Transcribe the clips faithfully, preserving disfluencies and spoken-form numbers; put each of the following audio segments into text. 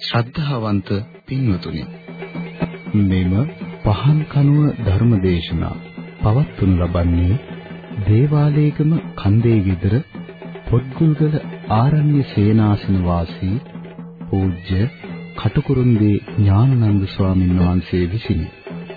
ශ්‍රද්ධාවන්ත පින්වතුනි, මෙම පහන් කනුව ධර්මදේශනා පවත්වනු ලබන්නේ දේවාලේගම කන්දේ ගෙදර පොත්ගුල්ගල ආරණ්‍ය සේනාසන වාසී පූජ්‍ය කටුකුරුන්දී ඥානানন্দ ස්වාමීන් වහන්සේ විසිනි.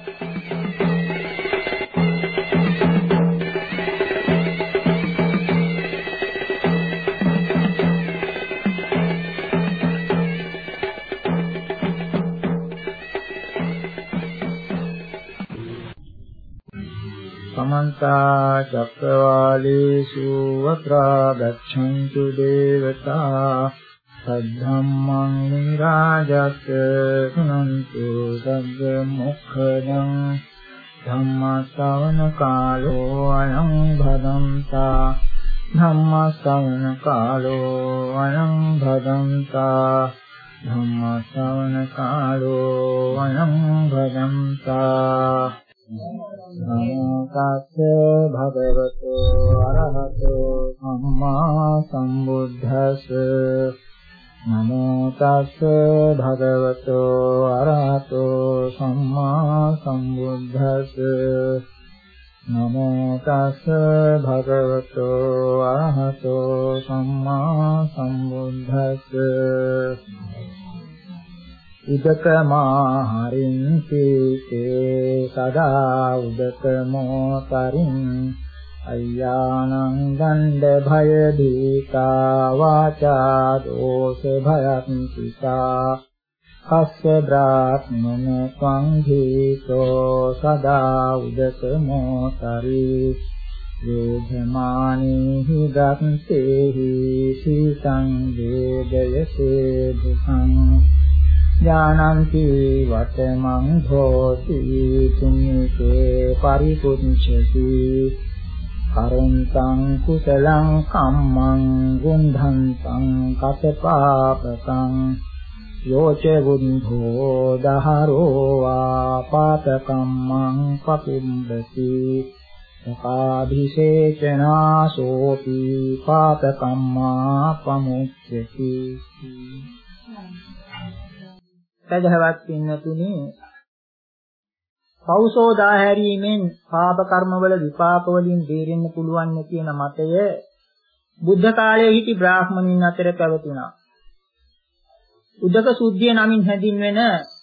समन्ता चक्रवालेषु वक्रा गच्छन्तु देवता सद्धम्मं निराजत् सुनन्तु सद्द मुखदं धम्मश्रवण कालो अयं भदन्ता धम्मश्रवण कालो अयं भदन्ता धम्मश्रवण कालो अयं भदन्ता नमो तस्से भगवतो अरहतो सम्मा सम्बुद्धस्से नमो तस्से भगवतो अरहतो सम्मा सम्बुद्धस्से नमो तस्से भगवतो अरहतो सम्मा सम्बुद्धस्से උදකමාහරින්ති තේ සදා උදකමෝ තරින් අය්‍යානං දණ්ඩ භය දීතා වාචා දෝෂ භයන්තිතා කස්ස බ්‍රාහ්මන සංඝීතෝ සදා උදකමෝ තරි වේධමානී ගත්තේහි සීතං වේදයසේ දුක්ඛං ඥානන්ති වතමං භෝති තුම්සේ පරිපුච්ඡති කරන්තං කුසලං කම්මං ගුණධන්තං කතපාපකං යෝච බුද්ධෝ දහරෝ වා පාපකම්මං පපිම්බති සකාභිෂේචනාසෝපි පාපකම්මා පමුච්ඡති. සදහවත් පින්වතුනි, පෞසෝදා හැරීමෙන් පාප කර්මවල විපාක වලින් බේරෙන්න පුළුවන් කියන මතය බුද්ධ කාලයේ සිටි බ්‍රාහ්මණයින් අතර පැවතුණා. උදක සුද්ධිය නමින් හැඳින්වෙන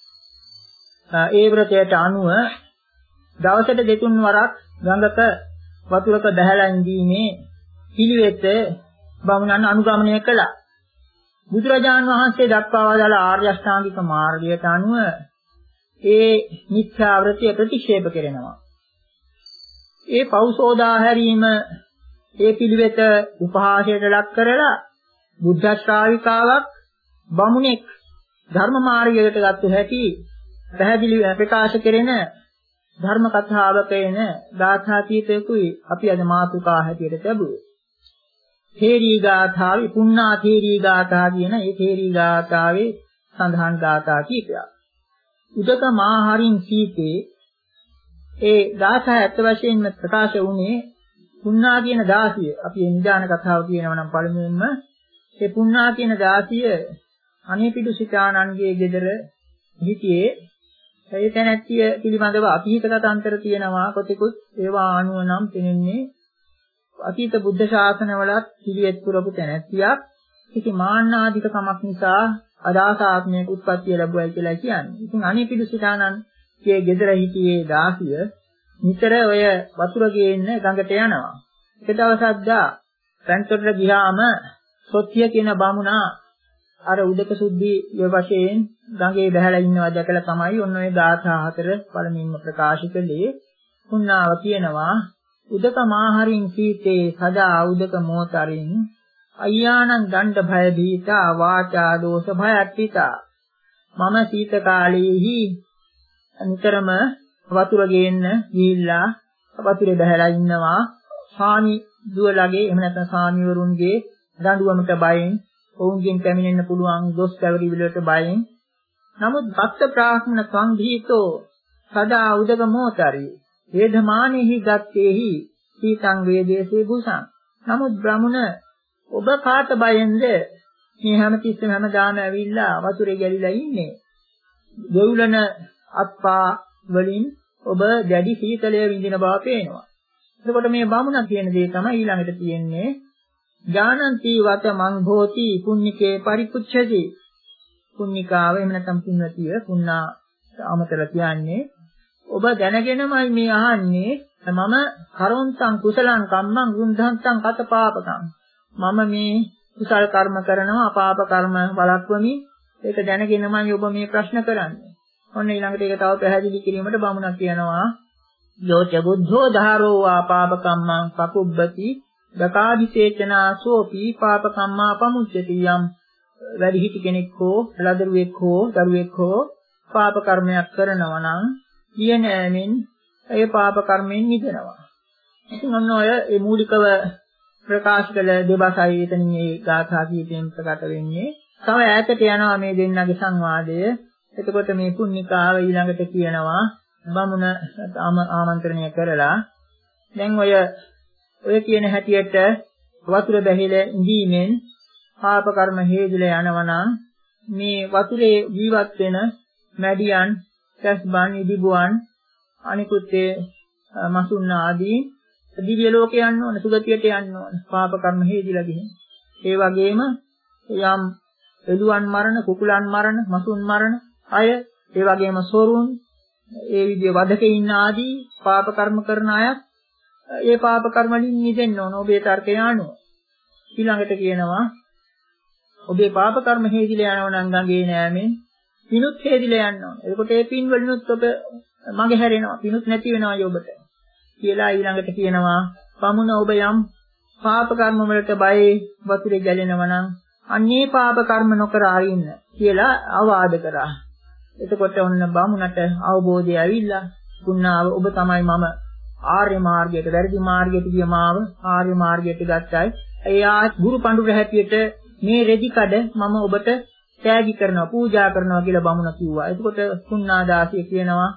ඒ වෘතයට අනුව දවසට දෙතුන් වරක් ගඟක වතුරක බැහැලා ඉඳීමේ පිළිවෙත බමුණන් අනුගමනය කළා. බුදුරජාණන් වහන්සේ දක්වා වදාළ ආර්ය අෂ්ටාංගික මාර්ගයට අනුව ඒ මිත්‍යා වෘතය ප්‍රතික්ෂේප කරනවා. ඒ පෞසෝදා හැරීම ඒ පිළිවෙත උපහාසයට ලක් කරලා බුද්ධ ශ්‍රාවිකාවක් බමුණෙක් ධර්ම මාර්ගයකට ගත්ත හැටි පැහැදිලි ප්‍රකාශ කෙරෙන ධර්ම කතාවක එන ගාථාතීතයකුයි අපි අද මාතෘකා හැටියට ලැබුවේ. තේරී ගාථාවේ පුණ්ණා තේරී ගාථා කියන ඒ තේරී ගාථාවේ සඳහන් ගාථා කීපයක්. උදක මාහරින් සීතේ ඒ ගාථා ඇත්ත වශයෙන්ම ප්‍රකාශ වුණේ පුණ්ණා කියන දාසිය. අපි මේ නිදාන කතාව කියනවා නම් පළමුවෙන්ම ඒ පුණ්ණා කියන දාසිය අනේපිඩු සිතානන්ගේ ගෙදර හිටියේ. ඒ තැනැත්තිය පිළිබඳව අතීත කතාන්තර තියෙනවා කොටෙකුත් ඒවා අනුව නම් පෙනෙන්නේ අතීත බුද්ධ ශාසනවලත් පිළිවෙත් පුරපු තැනැත්තියක්. කිසි මාන්නාධික කමක් නිසා අදාසාත්මයක උත්පත්තිය ලැබුවයි කියලා කියන්නේ. ඉතින් අනේපිඩු සිතානන්ගේ ගෙදර හිටියේ දාසිය නිතර ඔය වතුර ගේන්න ගඟට යනවා. එක දවසක් දා පැන්තොටට ගියාම සොත්තිය කියන බමුණා අර උදක සුද්ධි වශයෙන් ගඟේ බහැලා ඉන්නවා දැකලා තමයි ඔන්න ඔය ගාථා හතර පළමුවෙන්ම ප්‍රකාශ කළේ. පුණ්ණාව කියනවා උදක මාහරින් සීතේ සදා උදක මොතරින් අය්‍යානං දණ්ඩ භය දීතා වාචා දෝෂ භයත්තිතා. මම සීත කාලයේහි නිතරම වතුර ගේන්න ගිහිල්ලා වතුරේ බහැලා ඉන්නවා. සාමි දුවලගේ එහෙම නැත්නම් සාමිවරුන්ගේ දඬුවමට බයෙන්, ඔවුන්ගෙන් පැමිණෙන්න පුළුවන් දොස් කැවරි වලට බයෙන්. නමුත් භක්ත බ්‍රාහ්මණ සංඝීතෝ සදා උදක මොතරි වේදමානෙහි ගත්තේහි සීතං වේදේසේ බුසං. නමුත් බ්‍රාහ්මණ ඔබ කාට බයෙන්ද මේ හැමතිස්සෙම හැමදාම ඇවිල්ලා වතුරේ ගැලිලා ඉන්නේ. දෙවුලන අත්පා වලින් ඔබ දැඩි සීතලය විඳින බව පේනවා. එතකොට මේ බමුණ කියන දේ තමයි ඊළඟට තියෙන්නේ. ඥානන්ති වත මං භෝති පුඤ්ඤිකේ පරිපුච්ඡති. පුඤ්ඤිකාව එහෙම නැත්නම් පුඤ්ඤතිය පුණ්ණා අමතර කියන්නේ ඔබ දැනගෙනමයි මේ අහන්නේ මම කරොන්තං කුසලං කම්මං ගුණධන්තං කත පාපකං. මම මේ කුසල කර්ම කරනවා පාප කර්ම වළක්වමි. ඒක දැනගෙනමයි ඔබ මේ ප්‍රශ්න කරන්නේ. ඔන්න ඊළඟට ඒක තව පැහැදිලි කිරීමට බමුණක් කියනවා යෝච බුද්ධෝ ධාරෝ වා පාප කම්මං පකුබ්බති දකාදිසේචනා සෝපි පාප කම්මා පමුච්චති. යම් වැඩිහිටි කෙනෙක් හෝ ලදරුවෙක් හෝ දරුවෙක් හෝ පාප කර්මයක් කරනවා නම් කියනෑමෙන් ඒ පාප කර්මෙන් මිදෙනවා. ඉතින් ඔන්න ඔය මේ මූලිකව ප්‍රකාශ කළ දෙබසයි එතනින් මේ ගාථා කීපයෙන් ප්‍රකට වෙන්නේ. තව ඈතට යනවා මේ දෙන්නගේ සංවාදය. එතකොට මේ පුණ්ණිකාව ඊළඟට කියනවා බමුණ ආමන්ත්‍රණය කරලා දැන් ඔය ඔය කියන හැටියට වතුර බැහැලා ඉඳීමෙන් පාප කර්ම හේතුලා යනවා නම් මේ වතුරේ ජීවත් වෙන මැඩියන්, කැස්බන්, ඉදිබුවන් අනිකුත් ඒ මසුන් ආදී දිව්‍ය ලෝකේ යන්න ඕන, සුගතියට යන්න ඕන. පාප කර්ම හේතුලා ගිහින්. ඒ වගේම යම් එළුවන් මරණ, කුකුලන් මරණ, මසුන් මරණ අය, ඒ වගේම සොරුන්, ඒ විදිහේ වදකෙයින් ආදී පාප කර්ම කරන අය ඒ පාප කර්ම වලින් මිදෙන්න ඕන. ඔබේ තර්කය අනුව. ඊළඟට කියනවා ඔබේ පාප කර්ම හේදිලා යනවා නම් ගඟේ නෑමෙන් පිනුත් හේදිලා යන්න ඕන. එතකොට ඒ පින් වලිනුත් ඔබ මගේ හැරෙනවා. පිනුත් නැති වෙනවා ඔබට. කියලා ඊළඟට කියනවා පමුණ ඔබ යම් පාප කර්ම වලට බයයි වතුරේ ගැලෙනවා නම් අන්නේ පාප කර්ම නොකර ආරින්න කියලා අවවාද කරා. එතකොට ඔන්න බමුණට අවබෝධය ඇවිල්ලා පුණාව ඔබ තමයි මම ආර්ය මාර්ගයට වැරදි මාර්ගයට ගිය මාව ආර්ය මාර්ගයට ගත්තයි. එයා ගුරු පඬුර හැටියට මේ රෙදි කඩ මම ඔබට තෑගි කරනවා පූජා කරනවා කියලා බමුණ කිව්වා. එතකොට පුණාදාසිය කියනවා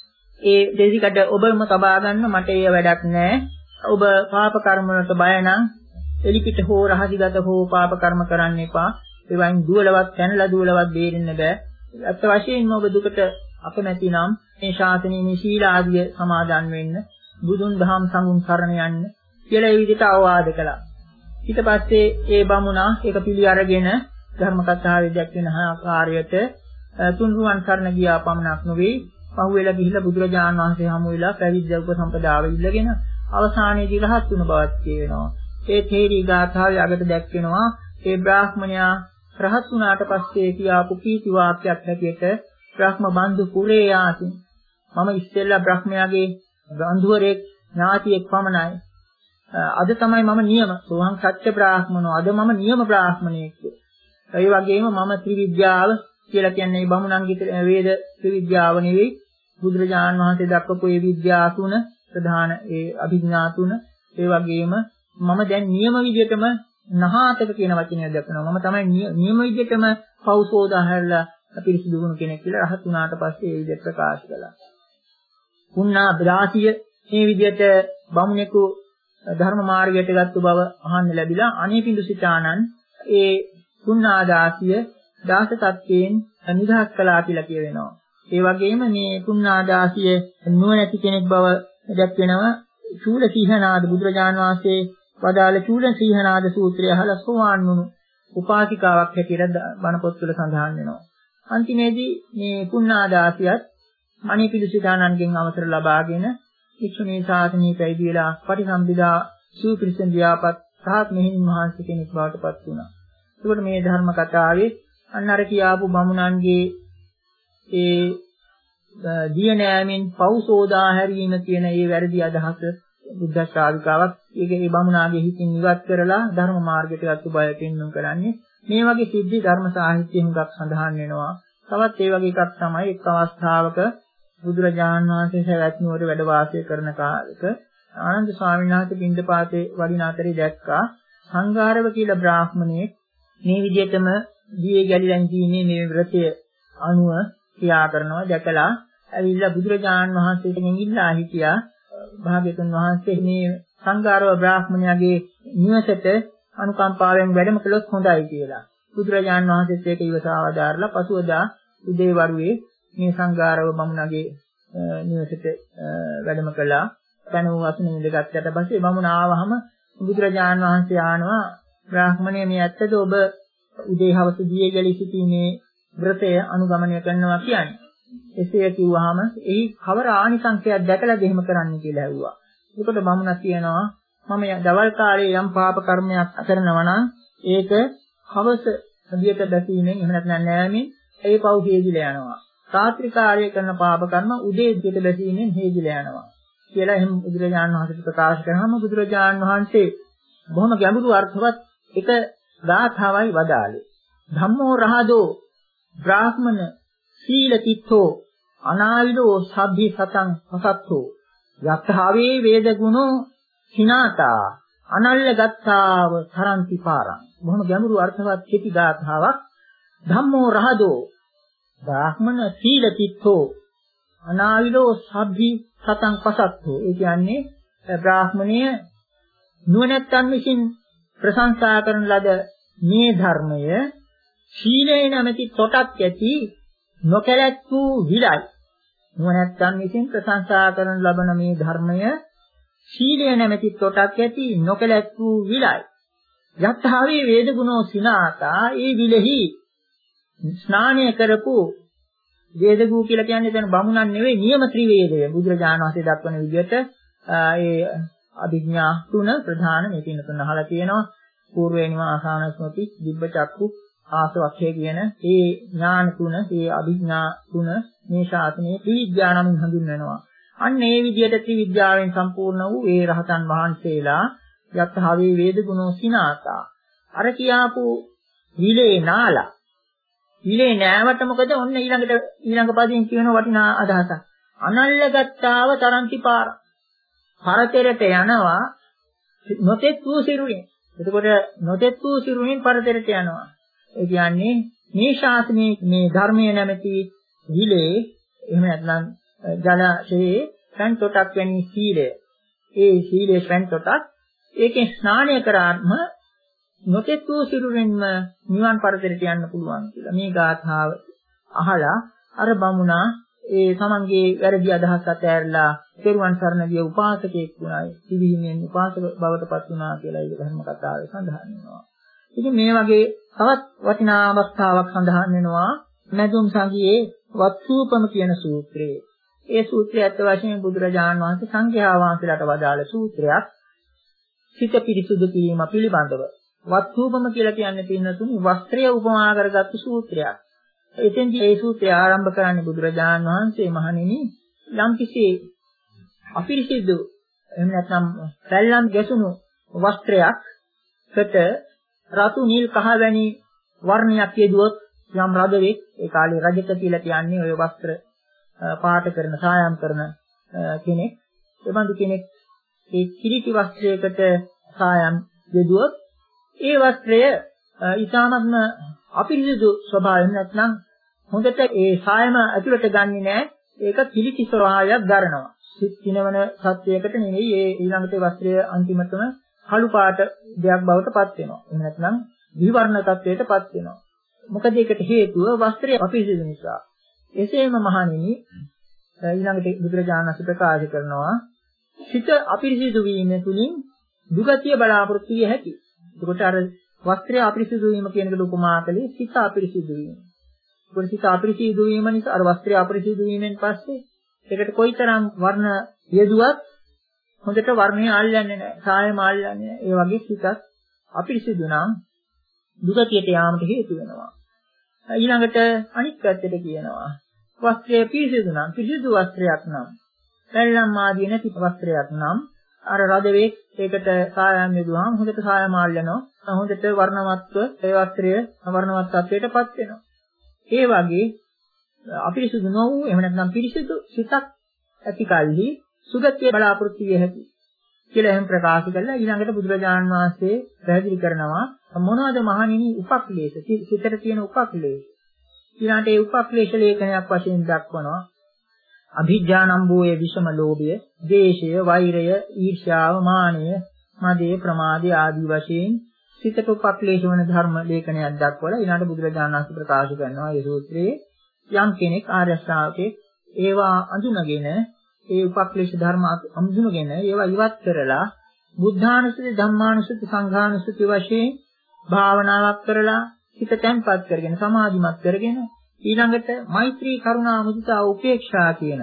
ඒ රෙදි කඩ ඔබම තබා ගන්න මට ඒ වැඩක් නෑ. ඔබ පාප කර්ම වලට බය නම් එලිපිට හෝ රහසිගත හෝ පාප කර්ම කරන්න එපා. ඒ වයින් දුවලවත් පැනලා දුවලවත් බේරෙන්න බෑ. අත් වශයෙන්ම ඔබ දුකට අපමැති නම් මේ ශාසනයේ මේ සීල ආදිය සමාදන් වෙන්න, බුදුන් දහම් සංඝුන් සරණ යන්න කියලා ඒ විදිහට අවවාද කළා. ඊට පස්සේ ඒ බමුණා ඒක පිළි අරගෙන ධර්ම කතාවේ දැක්වෙන ආකාරයට තුන්රුවන් සරණ ගියා පමණක් නෙවෙයි, පහුවෙලා ගිහිල්ලා බුදුරජාණන් වහන්සේ හමු වෙලා පැවිදි උපසම්පදාව ඉල්ලගෙන අවසානයේදී රහත් වුණ බවත් කියනවා. ඒ තේරී ගාථාවේ අගට දැක්වෙනවා ඒ බ්‍රාහ්මණයා රහත් වුණාට පස්සේ කියාපු කීති වාක්‍යයක් හැටියට බ්‍රහ්ම බන්දු පුරේ යාති. මම ඉස්සෙල්ලා බ්‍රහ්මයාගේ බන්දුවරෙක් ඥාතියෙක් පමණයි. අද තමයි මම නියම සෝහං සත්‍ය බ්‍රාහ්මණෝ. අද මම නියම බ්‍රාහ්මණයෙක්. ඒ වගේම මම ත්‍රිවිද්‍යාව කියලා කියන්නේ බමුණන්ගේ වේද ත්‍රිවිද්‍යාව නෙවෙයි. බුදුරජාණන් වහන්සේ දක්වපු ඒ විද්‍යා තුන ප්‍රධාන ඒ අභිඥා තුන. ඒ වගේම මම දැන් නියම විදිහටම නහාතක කියන වචනය දක්වනවා. මම තමයි නියම විදිහටම පෞසෝදා හැරලා පිරිසිදු වුණු කෙනෙක් කියලා රහත් වුණාට පස්සේ ඒ විදිහට ප්‍රකාශ කළා. පුණ්ණා බ්‍රාසිය මේ විදිහට බමුණෙකු ධර්ම මාර්ගයට ගත්තු බව අහන්න ලැබිලා අනේපිඬු සිතානන් ඒ පුණ්ණාදාසිය දාස තත්ත්වයෙන් නිදහස් කළා කියලා කියවෙනවා. ඒ වගේම මේ පුණ්ණාදාසිය නුවණැති කෙනෙක් බව දැක්වෙනවා. චූල සීහනාද බුදුරජාණන් වහන්සේ වදාළ චූල සීහනාද සූත්‍රය අහලා සෝවාන් වුණු උපාසිකාවක් හැටියට බණ පොත්වල සඳහන් වෙනවා. අන්තිමේදී මේ පුණ්ණාදාසියත් අනේපිඬු සිතානන්ගෙන් අවසර ලබාගෙන වික්ෂුණී ශාසනයේ පැවිදි වෙලා පටිසම්භිදා සූපිරිසන් ව්‍යාපත් සහත් මෙහිණින් වහන්සේ කෙනෙක් බවට පත් වුණා. ඒකට මේ ධර්ම කතාවේ අන්න අර කියාපු බමුණන්ගේ ඒ දිය නෑමින් පෞසෝදා හැරීම කියන ඒ වැරදි අදහස බුද්ධ ශ්‍රාවිකාවක් ඒකේ බමුණාගේ හිතින් ඉවත් කරලා ධර්ම මාර්ගයට ගත්ත බය පෙන්වන්න කරන්නේ. මේ වගේ සිද්ධි ධර්ම සාහිත්‍යයෙන් හුඟක් සඳහන් වෙනවා. තවත් ඒ වගේ එකක් තමයි එක් අවස්ථාවක බුදුරජාණන් වහන්සේ සවැත් නුවර වැඩ වාසය කරන කාලෙක ආනන්ද ස්වාමීන් වහන්සේ පින්දපාතේ වඩින අතරේ දැක්කා සංඝාරව කියලා බ්‍රාහ්මණයෙක් මේ විදිහටම දියේ ගැලිලා ඉන්නේ මේ වෘතය අනුව ක්‍රියා කරනවා. දැකලා ඇවිල්ලා බුදුරජාණන් වහන්සේගෙන් ඉල්ලා හිටියා භාග්‍යතුන් වහන්සේ මේ සංඝාරව බ්‍රාහ්මණයාගේ නිවසට අනුකම්පාවෙන් වැඩම කළොත් හොඳයි කියලා. බුදුරජාන් වහන්සේත් ඒක ඉවසා වදාarලා පසුවදා උදේ වරුවේ මේ සංඝාරව බමුණගේ නිවසට වැඩම කළා. තන වූ අසුන ඉඳගත්තට පස්සේ බමුණ ආවහම බුදුරජාන් වහන්සේ ආනවා බ්‍රාහ්මණය මේ ඇත්තද ඔබ උදේ හවස දියේ ගැලී සිටීමේ වෘතය අනුගමනය කරනවා කියන්නේ. එසේ කිව්වහම එහි කවර ආනිසංසයක් දැකලාද එහෙම කරන්න කියලා ඇහුවා. එතකොට බමුණ කියනවා මම දවල් කාලේ යම් පාප කර්මයක් කරනවා නම් ඒක හවස දියට බැසීමෙන් එහෙම නැත්නම් නෑමෙන් ඒ පව් හේදිලා යනවා. රාත්‍රී කාර්යය කරන පාප කර්ම උදේ දියට බැසීමෙන් හේදිලා යනවා. කියලා එහෙම බුදුරජාණන් වහන්සේ ප්‍රකාශ කරාම බුදුරජාණන් වහන්සේ බොහොම ගැඹුරු අර්ථවත් එක ගාථාවයි වදාළේ. ධම්මෝ රහදෝ බ්‍රාහ්මන සීල තිත්තෝ අනාවිදෝ සබ්බි සතං පසත්තෝ යත්හාවේ වේද ගුණෝ සිනාතා අනල්ල ගත්තාව තරන්ති පාරං. බොහොම ගැඹුරු අර්ථවත් කෙටි ගාථාවක්. ධම්මෝ රහදෝ බ්‍රාහ්මන සීල තිත්තෝ අනාවිදෝ සබ්බි සතං පසත්තෝ. ඒ කියන්නේ බ්‍රාහ්මණය නුවණැත්තන් විසින් ප්‍රශංසා කරන ලද මේ ධර්මය සීලේ නැමැති තොටක් ඇති නොකැලැත් වූ විලයි. නුවණැත්තන් විසින් ප්‍රශංසා කරන ලබන මේ ධර්මය සීලය නැමැති තොටක් ඇති නොකැලැත් වූ විලයි. යත්හාවේ වේද ගුණෝ සිනාතා ඒ විලෙහි ස්නානය කරපු වේදගු කියලා කියන්නේ දැන් බමුණන් නෙවෙයි නියම ත්‍රිවේදය. බුදුරජාණන් වහන්සේ දක්වන විදිහට ඒ අභිඥා තුන ප්‍රධාන මේ තින තුන අහලා තියෙනවා. పూర్වේනිම ආසාන ස්මෘති, දිබ්බ චක්කු, ආසවක්ඛය කියන මේ ඥාන තුන, මේ අභිඥා තුන මේ ශාසනයේ ත්‍රිවිද්‍යා නමින් හඳුන්වනවා. අන්න ඒ විදිහට ත්‍රිවිද්‍යාවෙන් සම්පූර්ණ වූ ඒ රහතන් වහන්සේලා යත්හාවේ වේද ගුණෝ සිනාතා. අර කියාපු විලේ නාලා විලේ නෑවට මොකද ඔන්න ඊළඟට ඊළඟ පදයෙන් කියන වටිනා අදහසක්. අනල්ලගත්තාව තරන්ති පාර. පරතරට යනවා නොතෙත් වූ සිරුරින්. එතකොට නොතෙත් වූ සිරුරින් පරතරට යනවා. ඒ කියන්නේ මේ ශාසනයේ මේ ධර්මයේ නැමැති විලේ එහෙම නැත්නම් ජලයේ පැන් තොටක් වැනි සීලය. ඒ සීලේ පැන් තොටක් ඒකෙන් ස්නානය කරාම නොතෙත් වූ සිරුරින්ම නිවන් පරතරට යන්න පුළුවන් කියලා. මේ ගාථාව අහලා අර බමුණා ඒ තමන්ගේ වැරදි අදහස් අතහැරලා පෙරුවන් සරණ ගිය උපාසකෙක් වුණායි. සිවිහිමින් උපාසක බවට පත් වුණා කියලා ඒ ධර්ම කතාවේ සඳහන් වෙනවා. ඉතින් මේ වගේ තවත් වටිනා අවස්ථාවක් සඳහන් වෙනවා මැදුම් සංගියේ වත්සූපම කියන සූත්‍රයේ. ඒ සූත්‍රය අත් වශයෙන් බුදුරජාණන් වහන්සේ සංඝයා වහන්සේලාට වදාළ සූත්‍රයක්. සිත පිරිසුදු කිරීම පිළිබඳව. වත්සූපම කියලා කියන්නේ පින්නතුනි වස්ත්‍රය උපමා කරගත්තු සූත්‍රයක්. එතෙන්දී මේ සූත්‍රය ආරම්භ කරන්නේ බුදුරජාණන් වහන්සේ මහණෙනි යම්කිසි අපිරිසිදු එහෙම නැත්නම් පැල්ලම් ගැසුණු වස්ත්‍රයක්කට රතු නිල් කහ වැනි වර්ණයක් යෙදුවොත් යම් රජෙක් ඒ කාලේ රජක කියලා කියන්නේ ඔය වස්ත්‍ර පාට කරන සායම් කරන කෙනෙක්. ඒ බඳු කෙනෙක් ඒ කිලිටි වස්ත්‍රයකට සායම් යෙදුවොත් ඒ වස්ත්‍රය ඊටාත්ම අපිරිසිදු ස්වභාවයෙන් නැත්නම් හොඳට ඒ සායම ඇතුළට ගන්නෙ නෑ. ඒක කිලිටි ස්වභාවයක් දරනවා. සිත්ිනවන සත්‍යයකට නෙවෙයි ඒ ඊළඟට වස්ත්‍රය අන්තිමටම කළු පාට දෙයක් බවට පත් වෙනවා. එහෙම නැත්නම් විවර්ණ තත්වයටපත් වෙනවා. මොකද ඒකට හේතුව වස්ත්‍රය අපිරිසිදු නිසා. එසේම මහණෙනි ඊළඟට බුදුරජාණන් වහන්සේ ප්‍රකාශ කරනවා සිත අපිරිසිදු වීම තුළින් දුගතිය බලාපොරොත්තු විය හැකියි. එතකොට අර වස්ත්‍රය අපිරිසිදු වීම කියන එකට උපමා කළේ සිත අපිරිසිදු වීම. ඒකට සිත අපිරිසිදු වීම නිසා අර වස්ත්‍රය අපිරිසිදු වීමෙන් පස්සේ ඒකට කොයිතරම් වර්ණ යෙදුවත් හොඳට වර්ණය අල්ලන්නේ නැහැ. සායම අල්ලන්නේ නැහැ. ඒ වගේ සිතත් අපිරිසිදු නම් දුගතියට යාමට හේතු වෙනවා. ඊළඟට අනිත් පැත්තට කියනවා වස්ත්‍රය පිරිසිදු නම් පිරිසිදු වස්ත්‍රයක් නම් පැල්ලම් ආදී නැති වස්ත්‍රයක් නම් අර රදවෙක් ඒකට සායම් යදුවාම හොඳට සායම අල්ලනවා. හොඳට වර්ණවත්ව ඒ වස්ත්‍රය වර්ණවත් තත්වයටපත් වෙනවා. ඒ වගේ අපිරිසුදු නොවු එහෙම නැත්නම් පිරිසිදු සිතක් ඇති කල්හි සුගතිය බලාපොරොත්තු විය හැකියි කියලා එහෙම ප්‍රකාශ කළා. ඊළඟට බුදුරජාණන් වහන්සේ පැහැදිලි කරනවා මොනවද මහණෙනි උපක්ලේශ සිතට තියෙන උපක්ලේශ. ඊළඟට ඒ උපක්ලේශ ලේඛනයක් වශයෙන් දක්වනවා අභිජ්ජානම්බෝයේ විෂම ලෝභය, ද්වේෂය, වෛරය, ඊර්ෂ්‍යාව, මානය, මදේ, ප්‍රමාදය ආදී වශයෙන් සිතට උපක්ලේශ වන ධර්ම ලේඛනයක් දක්වලා ඊළඟට බුදුරජාණන් වහන්සේ ප්‍රකාශ කරනවා මේ සූත්‍රයේ යම් කෙනෙක් ආර්ය ශ්‍රාවකෙක් ඒවා අඳුනගෙන ඒ උපක්ලේශ ධර්ම අඳුනගෙන ඒවා ඉවත් කරලා බුද්ධානුස්සති ධම්මානුස්සති සංඝානුස්සති වශයෙන් භාවනාවක් කරලා හිත තැන්පත් කරගෙන සමාධිමත් කරගෙන ඊළඟට මෛත්‍රී කරුණා මුදිතා උපේක්ෂා කියන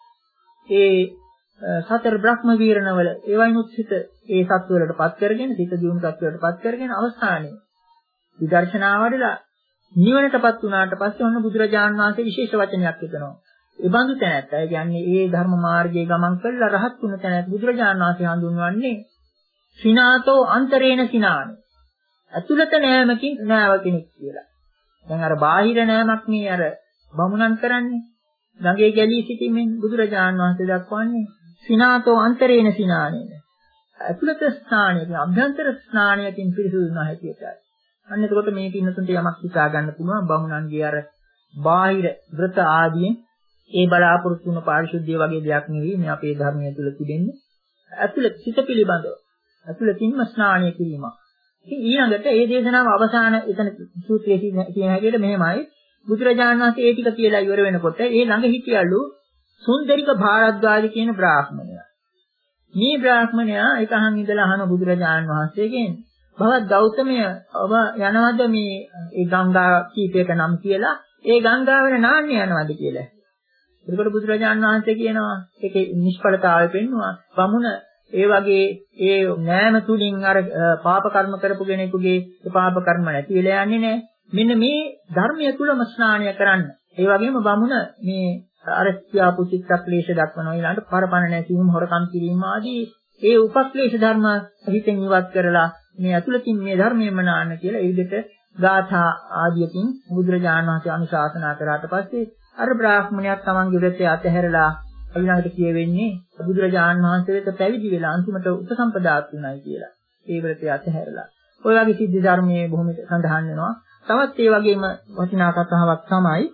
ඒ සතර බ්‍රහ්ම වීරණවල ඒවයිනුත් හිත ඒ සත්වවලටපත් කරගෙන හිත දියුණු සත්වවලටපත් කරගෙන අවසානයේ විදර්ශනා වඩලා නිවනටපත් වුණාට පස්සේ ඔන්න බුදුරජාණන් වහන්සේ විශේෂ වචනයක් හිතනවා. ඒ බඳු තැනැත්ත. ඒ කියන්නේ ඒ ධර්ම මාර්ගයේ ගමන් කළා රහත් වුණ තැනැත්ත බුදුරජාණන් වහන්සේ හඳුන්වන්නේ සිනාතෝ අන්තරේන සිනානේ. අතුලත නෑමකින් නෑව කෙනෙක් කියලා. දැන් අර බාහිර නෑමක් මේ අර බමුණන් කරන්නේ. ළඟේ ගැලී සිටීමෙන් බුදුරජාණන් වහන්සේ දක්වන්නේ සිනාතෝ අන්තරේන සිනානේ. අතුලත ස්නානයේ අභ්‍යන්තර ස්නානයකින් පිරිසුදු වෙන හැටියට. අන්න එතකොට මේ පින්නතුන්ට යමක් හිතා ගන්න පුළුවන් බමුණන්ගේ අර බාහිර වෘත ආදීන් ඒ බලාපොරොත්තු වුණ පාරිශුද්ධිය වගේ දෙයක් නෙවෙයි මේ අපේ ධර්මය තුල තිබෙන්නේ. අතුලත සිත පිළිබඳව අතුලතින්ම ස්නානය කිරීම. ඉතින් ඊළඟට මේ දේශනාව අවසාන එතන සූත්‍රයේ කියන හැටියට මෙහෙමයි බුදුරජාණන් වහන්සේ ඒ ටික කියලා ඉවර වෙනකොට ඒ ළඟ හිටියලු සුන්දරික භාරද්වාජ කියන බ්‍රාහ්මණයා. මේ බ්‍රාහ්මණයා එක අහන් ඉඳලා අහන බුදුරජාණන් වහන්සේගෙන් භවත් ගෞතමය ඔබ යනවද මේ ඒ ගංගා කීපයක නම් කියලා ඒ ගංගාවල නාන්න යනවද කියලා. එතකොට බුදුරජාණන් වහන්සේ කියනවා ඒකේ නිෂ්ඵලතාවය පෙන්නවා බමුණ ඒ වගේ ඒ නෑම තුලින් අර පාප කර්ම කරපු කෙනෙකුගේ පාප කර්ම නැති වෙලා යන්නේ නැහැ. මෙන්න මේ ධර්මයේ තුලම ස්නානය කරන්න. ඒ වගේම බමුණ මේ අර කියාපු චිත්තක්ලේශ දක්වනවා ඊළඟට පරපණ නැසීම හොරකම් කිරීම ආදී ඒ උපක්ලේශ ධර්ම හිතෙන් ඉවත් කරලා මේ අතුලතින් මේ ධර්මයෙන්ම නාන්න කියලා ඒ විදිහට ගාථා ආදියකින් බුදුරජාණන් වහන්සේ අනුශාසනා කරාට පස්සේ අර බ්‍රාහ්මණයා තමන්ගේ වෘතය අතහැරලා ඊළඟට කියවෙන්නේ බුදුරජාණන් වහන්සේ වෙත පැවිදි වෙලා අන්තිමට උපසම්පදාත් වුණයි කියලා. ඒ වෘතය අතහැරලා. ඔය වගේ සිද්ධි ධර්මයේ බොහොම සඳහන් වෙනවා. තවත් ඒ වගේම වටිනා කතාවක් තමයි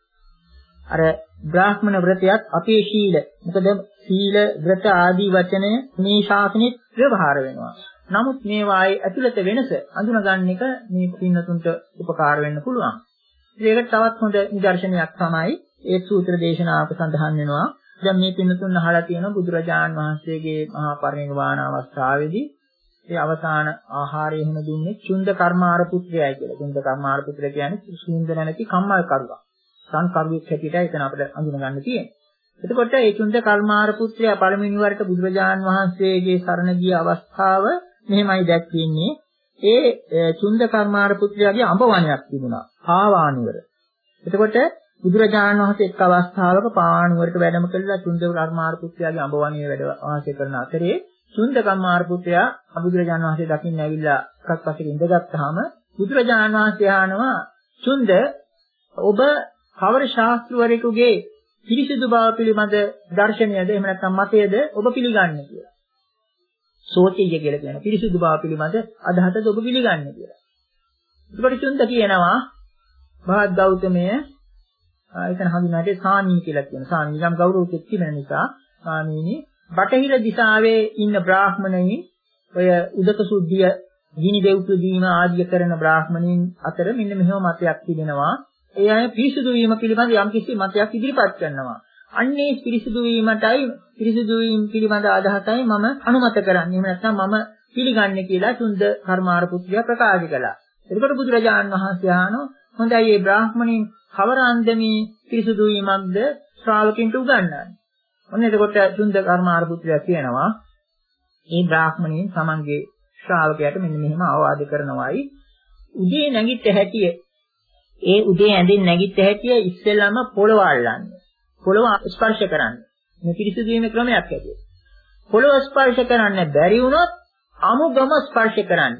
අර බ්‍රාහ්මණ වෘතයත් අපේ ශීල. මොකද සීල වෘත ආදී වචනය මේ ශාසනයේ ව්‍යවහාර වෙනවා. නමුත් මේ වායේ ඇතුළත වෙනස අඳුනගන්න එක මේ පින්නතුන්ට උපකාර වෙන්න පුළුවන්. ඒකට තවත් හොඳ නිදර්ශනයක් තමයි ඒ සූත්‍ර දේශනාවක සඳහන් වෙනවා. දැන් මේ පින්නතුන් අහලා තියෙන බුදුරජාණන් වහන්සේගේ මහා පරිනිර්වාණ අවස්ථාවේදී ඒ අවසාන ආහාරය එහෙම දුන්නේ චුන්ද කර්මාර පුත්‍රයයි කියලා. චුන්ද කර්මාර පුත්‍රය කියන්නේ සුන්ද නැති කම්මල් කරුවා. සංකරුවෙක් හැටියට එතන අපිට අඳුනගන්න තියෙනවා. එතකොට ඒ චුන්ද කර්මාර පුත්‍රයා පළමුවෙනි වරට බුදුරජාණන් වහන්සේගේ සරණ ගිය අවස්ථාව මෙහෙමයි දැක්වෙන්නේ. ඒ චුන්ද කර්මාර පුත්‍රයාගේ අඹවණයක් තිබුණා. පාවානුවර. එතකොට බුදුරජාණන් වහන්සේ එක් අවස්ථාවක පාවානුවරට වැඩම කළා චුන්ද කර්මාර පුත්‍රයාගේ අඹවණියේ වැඩ වාසය කරන අතරේ චුන්ද කර්මාර පුත්‍රයා බුදුරජාණන් වහන්සේ දකින්න ඇවිල්ලා එකක් පස්සේ ඉඳගත්තාම බුදුරජාණන් වහන්සේ අහනවා චුන්ද ඔබ කවර ශාස්ත්‍රවරයෙකුගේ පිරිසිදු බව පිළිබඳ දර්ශනයද එහෙම නැත්නම් මතයද ඔබ පිළිගන්නේ කියලා. සෝචිය කියලා කියන පිරිසිදු බව පිළිබඳ අදහසද ඔබ පිළිගන්නේ කියලා. ඒකට චුන්ද කියනවා භාග් ගෞතමය එතන හඳුන්වන්නේ සාමී කියලා කියන. සාමී නම් ගෞරවයක් තිබෙන නිසා සාමීනි බටහිර දිශාවේ ඉන්න බ්‍රාහ්මණයින් ඔය උදක සුද්ධිය ගිනි දෙව්තු දීම ආදිය කරන බ්‍රාහ්මණයින් අතර මෙන්න මෙහෙම මතයක් තිබෙනවා. ඒ අය පිරිසුදු වීම පිළිබඳ යම්කිසි මතයක් ඉදිරිපත් කරනවා. අන්නේ පිරිසුදු වීමටයි පිරිසුදු වීම පිළිබඳ අදහසයි මම අනුමත කරන්නේ. එහෙම නැත්නම් මම පිළිගන්නේ කියලා චුන්ද කර්මාර පුත්‍රයා ප්‍රකාශ කළා. එතකොට බුදුරජාණන් වහන්සේ අහනවා හොඳයි මේ බ්‍රාහ්මණයින් කවර අන්දමේ පිරිසුදු වීමක්ද ශ්‍රාවකින්ට උගන්වන්නේ. ඔන්න එතකොට චුන්ද කර්මාර පුත්‍රයා කියනවා මේ බ්‍රාහ්මණයින් තමන්ගේ ශ්‍රාවකයාට මෙන්න මෙහෙම අවවාද කරනවායි උදේ නැගිට හැටිය ඒ උදේ ඇඳින් නැගිට හැටිය ඉස්සෙල්ලාම පොළව අල්ලන්න. පොළව ස්පර්ශ කරන්න. මේ පිරිසිදු වීමේ ක්‍රමයක් ඇති. පොළව ස්පර්ශ කරන්න බැරි වුණොත් අමුගම ස්පර්ශ කරන්න.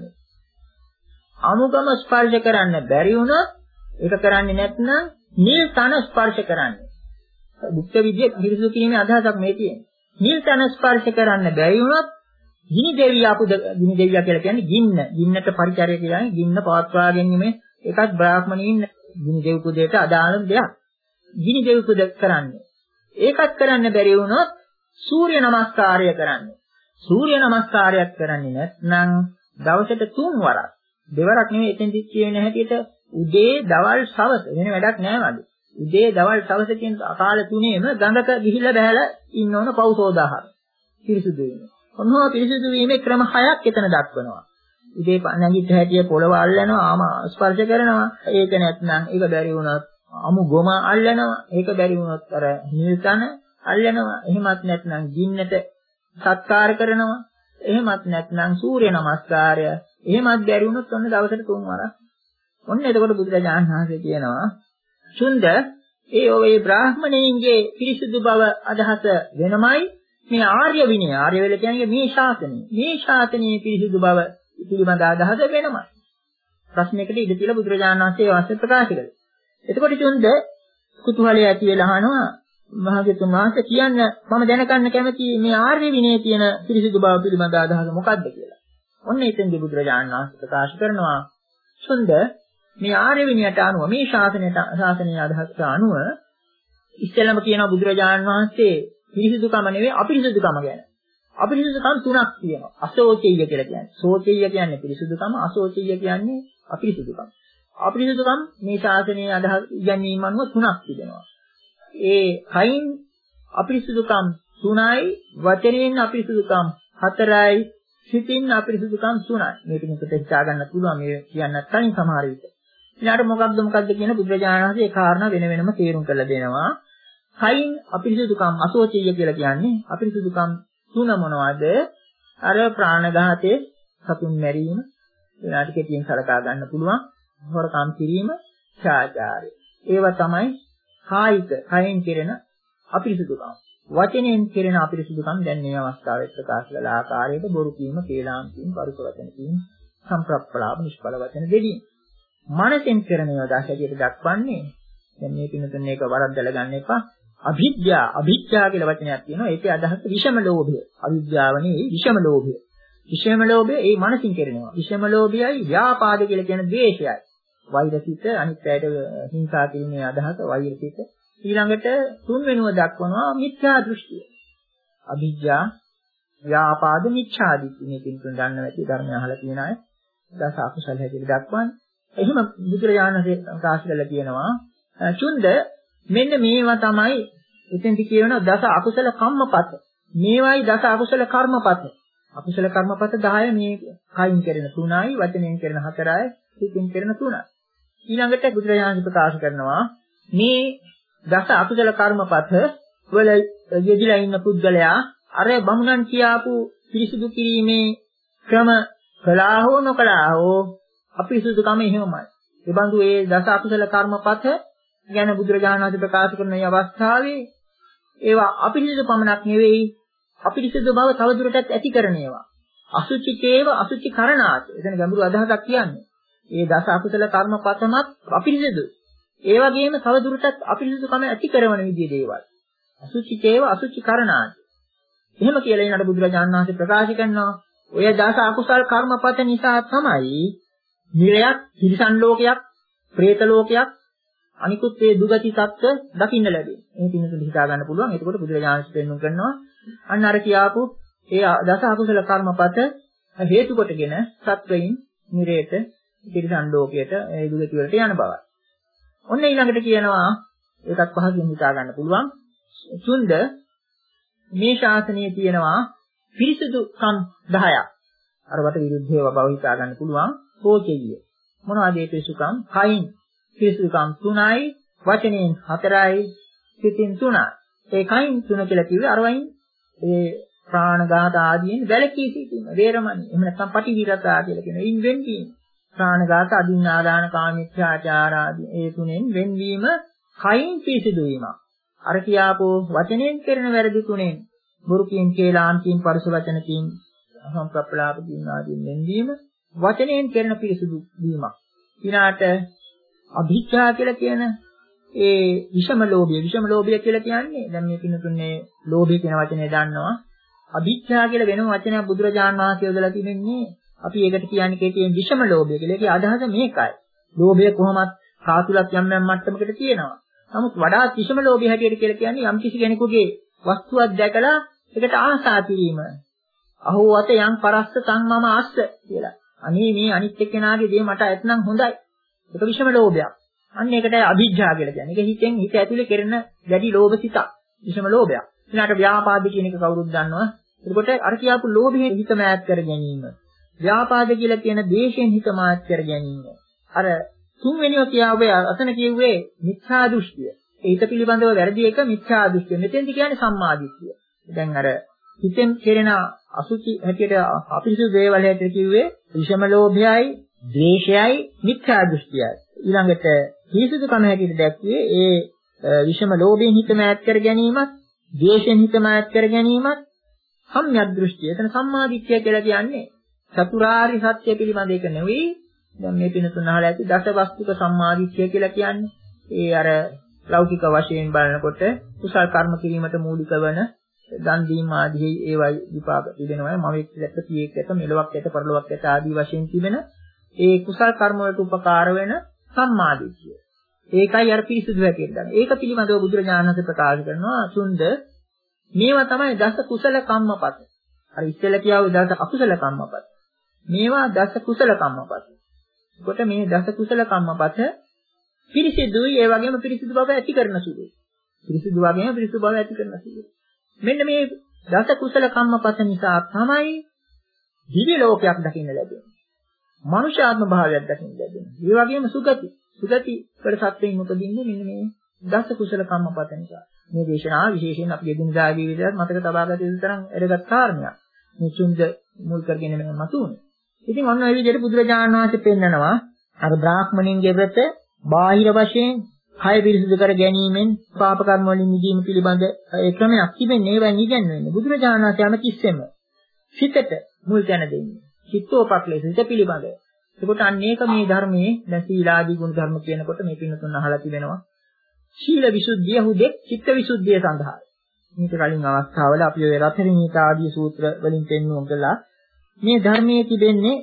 අමුගම ස්පර්ශ කරන්න බැරි වුණොත් ඒක කරන්නේ නැත්නම් නිල් තන ස්පර්ශ කරන්න. බුද්ධ විද්‍ය පිරිසිදු කිරීමේ අදහසක් මේ තියෙන්නේ. නිල් තන ස්පර්ශ කරන්න බැරි වුණොත් ගිනි දෙවියා පුද ගිනි දෙවියා කියලා කියන්නේ ගින්න. ගින්නට පරිචාරය කියන්නේ ගින්න පවත්වා ගැනීමේ එකක් බ්‍රාහ්මණයින් ගිනි දෙව් කුදයට අදාළ දෙයක්. ගිනි දෙව් කුද කරන්නේ. ඒකත් කරන්න බැරි වුණොත් සූර්ය නමස්කාරය කරන්නේ. සූර්ය නමස්කාරයක් කරන්නේ නැත්නම් දවසට තුන් වරක් දෙවරක් නෙවෙයි එතෙන්දි කියන හැටියට උදේ දවල් සවස වෙන වැඩක් නෑ වගේ. උදේ දවල් සවස කියන කාල තුනේම ගඟක ගිහිල්ලා බහැලා ඉන්න ඕන පෞසෝදාහාර. පිරිසුදු වීම. ඔන්නෝ පිරිසුදු වීමේ ක්‍රම හයක් එතන දක්වනවා. උදේ නැගිට හැටිය පොළව අල්ලනවා, ආම ස්පර්ශ කරනවා. ඒක නැත්නම් ඒක බැරි වුණොත් අමු ගොම අල්ලනවා. ඒක බැරි වුණොත් අර නිල්තන අල්ලනවා. එහෙමත් නැත්නම් ජින්නට සත්කාර කරනවා. එහෙමත් නැත්නම් සූර්ය නමස්කාරය. එහෙමත් බැරි වුණොත් ඔන්න දවසට තුන් වරක්. ඔන්න එතකොට බුදුරජාණන් වහන්සේ කියනවා චුන්ද ඒ ඔය බ්‍රාහ්මණයින්ගේ පිරිසුදු බව අදහස වෙනමයි මේ ආර්ය විනය ආර්ය වෙල කියන්නේ මේ ශාසනය. මේ ශාසනයේ පිරිසුදු බව පිළිබඳ අදහස වෙනමයි. ප්‍රශ්නයකට ඉඳ තියලා බුදුරජාණන් වහන්සේ වාස්තු ප්‍රකාශ කළා. එතකොට චුන්ද කුතුහලයේ ඇති වෙලා අහනවා භාග්‍යතුන් වහන්සේ කියන්න මම දැනගන්න කැමති මේ ආර්ය විනයේ තියෙන පිරිසුදු බව පිළිබඳ අදහස මොකක්ද කියලා. ඔන්න එතෙන්දී බුදුරජාණන් වහන්සේ ප්‍රකාශ කරනවා චුන්ද මේ ආර්ය විනයට අනුව මේ ශාසනයට ශාසනීය අදහසට අනුව ඉස්සෙල්ලම කියනවා බුදුරජාණන් වහන්සේ පිරිසුදුකම නෙවෙයි අපිරිසුදුකම ගැන. අපිරිසුදුකම් තුනක් තියෙනවා. අසෝචීය කියලා කියන්නේ. සෝචීය කියන්නේ පිරිසුදුකම, අසෝචීය කියන්නේ අපිරිසුදුකම. අපිරිසුදුකම් මේ ශාසනීය අදහස් ඉගැන්වීම අනුව තුනක් තිබෙනවා. ඒ කයින් අපිරිසුදුකම් තුනයි, වචනයෙන් අපිරිසුදුකම් හතරයි, සිතින් අපිරිසුදුකම් තුනයි. මේක නිකට හිතා ගන්න පුළුවන් මේ කියන්නත් කලින් සමහර විට. ඊළඟට මොකක්ද මොකක්ද කියන බුදුරජාණන් වහන්සේ ඒ කාරණා වෙන වෙනම තේරුම් කරලා දෙනවා. කයින් අපිරිසුදුකම් අසෝචීය කියලා කියන්නේ අපිරිසුදුකම් තුන මොනවද? අර ප්‍රාණඝාතයේ සතුන් මැරීම, ඊළඟට කෙටියෙන් සලකා ගන්න පුළුවන්, හොරකම් කිරීම, ඡාචාරය. ඒවා තමයි කායික කයෙන් කෙරෙන අපිරිසුදුකම්. වචනයෙන් කෙරෙන අපිරිසුදුකම් දැන් මේ අවස්ථාවේ ප්‍රකාශ කළ ආකාරයට බොරු කීම, කේලාම් කීම, පරුස වචන කීම, සම්ප්‍රප්පලාප, නිෂ්ඵල වචන දෙකීම. මනසෙන් කරන ඒවා දැකලා දක්වන්නේ දැන් මේ පිනතුන් මේක වරද්දලා ගන්න එපා. අභිජ්ජා අභිජ්ජා කියලා වචනයක් තියෙනවා. ඒකේ අදහස විෂම ලෝභය. අවිද්‍යාව නෙවෙයි විෂම ලෝභය. විෂම ලෝභය ඒ මනසින් කරනවා. විෂම ලෝභයයි ව්‍යාපාද කියලා කියන ද්වේෂයයි. වෛරසිත අනිත් පැයට හිංසා කිරීමේ අදහස වෛරසිත. ඊළඟට තුන්වෙනුව දක්වනවා මිත්‍යා දෘෂ්ටිය. අභිජ්ජා ව්‍යාපාද මිච්ඡා දිට්ඨිය. මේ පින්තුන් දන්නවා ඇති ධර්මය අහලා තියෙන අය. දස අකුසල හැටියට දක්වන්නේ. එහෙම බුදුරජාණන් වහන්සේ ප්‍රකාශ කළා කියනවා චුන්ද මෙන්න මේවා තමයි එතෙන්දි කියනවා දස අකුසල කම්මපත. මේවායි දස අකුසල කර්මපත. අකුසල කර්මපත දහය මේ කයින් කරන තුනයි, වචනයෙන් කරන හතරයි, සිතින් කරන තුනයි. ඊළඟට බුදුරජාණන් ප්‍රකාශ කරනවා මේ දස අකුසල කර්මපත වල යෙදিলা ඉන්න පුද්ගලයා අර බමුණන් කියාපු පිරිසුදු කිරීමේ ක්‍රම කළා හෝ නොකළා හෝ අපිරිසුදුකම එහෙමයි. ඒ බඳු ඒ දස අකුසල කර්මපත ගැන බුදුරජාණන් වහන්සේ ප්‍රකාශ කරන මේ අවස්ථාවේ ඒවා අපිරිසුදු පමණක් නෙවෙයි, අපිරිසුදු බව තවදුරටත් ඇති කරන ඒවා. අසුචිකේව අසුචි කරණාත. එතන ගැඹුරු අදහසක් කියන්නේ. ඒ දස අකුසල කර්මපතමත් අපිරිසුදු. ඒ වගේම තවදුරටත් අපිරිසුදුකම ඇති කරන විදිහේ දේවල්. අසුචිකේව අසුචි කරණාත. එහෙම කියලා ඊනට බුදුරජාණන් වහන්සේ ප්‍රකාශ කරනවා ඔය දස අකුසල කර්මපත නිසා තමයි නිරයක්, තිරිසන් ලෝකයක්, പ്രേත ලෝකයක්, අනිකුත් මේ දුගති තත්ත්ව දකින්න ලැබෙන්නේ. මේ පින්නතුන් හිතා ගන්න පුළුවන්. එතකොට බුදුරජාණන් වහන්සේ පෙන්වුම් කරනවා අන්න අර කියාපු ඒ දස අකුසල කර්මපත හේතු කොටගෙන සත්වයින් නිරේත, තිරිසන් ලෝකයට ඒ දුගති වලට යන බවයි. ඔන්න ඊළඟට කියනවා ඒකත් පහකින් හිතා ගන්න පුළුවන්. චුන්ද මේ ශාසනයේ තියෙනවා පිරිසුදුකම් දහයක්. අරවට විරුද්ධව බව හිතා ගන්න පුළුවන්. සෝචීය. මොනවද ඒ පිරිසුදුකම්? කයින් පිරිසුදුකම් තුනයි, වචනයෙන් හතරයි, සිතින් තුනයි. ඒ කයින් තුන කියලා කිව්වේ අරවයින් ඒ ප්‍රාණඝාත ආදීන් වැළකී සිටීම, වේරමණී. එහෙම නැත්නම් පටිවිරතා කියලා කියන ඉන් වෙන්වීම. ප්‍රාණඝාත, අදින්නාදාන, කාමීච්ඡාචාර ආදී ඒ තුනෙන් වෙන්වීම කයින් පිරිසුදු වීම. අර කියාපෝ වචනයෙන් කරන වැරදි තුනෙන් බොරු කියන, කේලාම් කියන, පරුස වචන කියන, සම්ප්‍රප්පලාප කියන ආදීන් වෙන්වීම වචනයෙන් කරන පිරිසුදු වීමක්. ඊළාට අභිජ්ජා කියලා කියන ඒ විෂම ලෝභය. විෂම ලෝභය කියලා කියන්නේ දැන් මේ පින්නතුන්නේ ලෝභය කියන වචනේ දන්නවා. අභිජ්ජා කියලා වෙනම වචනයක් බුදුරජාන් වහන්සේ යොදලා තිබෙන්නේ. අපි ඒකට කියන්නේ කේකේ විෂම ලෝභය කියලා. ඒකේ අදහස මේකයි. ලෝභය කොහොමත් කාතුලක් යම් යම් මට්ටමකට තියෙනවා. නමුත් වඩාත් විෂම ලෝභය හැටියට කියලා කියන්නේ යම් කිසි කෙනෙකුගේ වස්තුවක් දැකලා ඒකට ආසා කිරීම. අහෝ අත යම් පරස්ස තං මම අස්ස කියලා. අනේ මේ අනිත් එක්කෙනාගේ දේ මට ඇත්නම් හොඳයි. ඒක විෂම ලෝභයක්. අන්න ඒකට අභිජ්ජා කියලා කියන්නේ. ඒක හිතෙන් හිත ඇතුලේ කෙරෙන දැඩි ලෝභ සිතක්. විෂම ලෝභයක්. ඊළඟට ව්‍යාපාද කියන එක කවුරුත් දන්නවා. එතකොට අර කියාපු ලෝභයෙන් හිත මෑත් කර ගැනීම. ව්‍යාපාද කියලා කියන දේශයෙන් හිත මෑත් කර ගැනීම. අර තුන්වෙනිව කියාවේ අතන කිව්වේ මිත්‍යා දෘෂ්ටිය. ඒ හිත පිළිබඳව වැරදි එක මිත්‍යා දෘෂ්ටිය. මෙතෙන්දි කියන්නේ සම්මා දිට්ඨිය. දැන් අර හිතෙන් කෙරෙන අසුචි හැටියට අපිරිසුදු දේවල් හැටියට කිව්වේ විෂම ලෝභයයි, ද්වේෂයයි, මිත්‍යා දෘෂ්ටියයි. ඊළඟට පිරිසුදුකම හැටියට දැක්වේ ඒ විෂම ලෝභයෙන් හිත මෑත් කර ගැනීමත්, ද්වේෂයෙන් හිත මෑත් කර ගැනීමත් සම්‍යක් දෘෂ්ටිය. එතන සම්මා දිට්ඨිය කියලා කියන්නේ චතුරාර්ය සත්‍ය පිළිබඳ එක නෙවෙයි. දැන් මේ පිනතුන් අහලා ඇති දසවස්තුක සම්මා දිට්ඨිය කියලා කියන්නේ. ඒ අර ලෞකික වශයෙන් බලනකොට කුසල් කර්ම කිරීමට මූලික වන දන් දීම ආදී ඒවයි විපාක තිබෙනවා. මම එක්ක පියෙක් එක මෙලොවක් එක පරලොවක් එක ආදී වශයෙන් තිබෙන ඒ කුසල් කර්ම වලට උපකාර වෙන සම්මා දිට්ඨිය. ඒකයි අර පිරිසුදු හැටියට ගන්න. ඒක පිළිබඳව බුදුරජාණන් වහන්සේ ප්‍රකාශ කරනවා සුන්ද මේවා තමයි දස කුසල කම්මපත. අර ඉස්සෙල්ලා කියාවේ දස අකුසල කම්මපත. මේවා දස කුසල කම්මපත. කොට මේ දස කුසල කම්මපත පිරිසිදුයි ඒ වගේම පිරිසිදු බව ඇති කරන සුළුයි. පිරිසිදු වගේම පිරිසිදු බව ඇති කරන සුළුයි. මෙන්න මේ දස කුසල කම්මපත නිසා තමයි දිව්‍ය ලෝකයක් දකින්න ලැබෙන්නේ. මනුෂ්‍යාත්ම භාවයක් දකින්න ලැබෙන්නේ. ඒ වගේම සුගති. සුගති වල සත්‍යයෙන් උපදින්නේ මෙන්න මේ දස කුසල කම්මපත නිසා. මේ දේශනාව විශේෂයෙන් අපි එදිනදා ජීවිතයත් මතක තබා ගත යුතු තරම් වැදගත් කාරණයක්. මේ චුන්ද මුල් කරගෙන මෙන්න මතුනේ. ඉතින් ඔන්න ඔය විදිහට බුදුරජාණන් වහන්සේ පෙන්නනවා අර බ්‍රාහ්මණින්ගේ ව්‍රත බාහිර වශයෙන් කය පිරිසිදු කර ගැනීමෙන් පාප කර්ම වලින් මිදීම පිළිබඳ ඒ ක්‍රමයක් තිබෙන්නේ ඒවෙන් ඉගෙනවෙන්නේ. බුදුරජාණන් වහන්සේ යම කිස්සෙම සිතට මුල් තැන දෙන්නේ. චිත්තෝපක්ලේශ සිත පිළිබඳ. ඒකට අන්නේක මේ ධර්මයේ දැන් සීලාදී ගුණ ධර්ම කියනකොට මේ පින්නතුන් අහලා තිබෙනවා. ශීල විසුද්ධිය හුදෙක් චිත්ත විසුද්ධිය සඳහායි. මේක කලින් අවස්ථාවල අපි ඔය රතරිණීත ආදී සූත්‍ර වලින් පෙන්වුම් කළා. මේ ධර්මයේ තිබෙන්නේ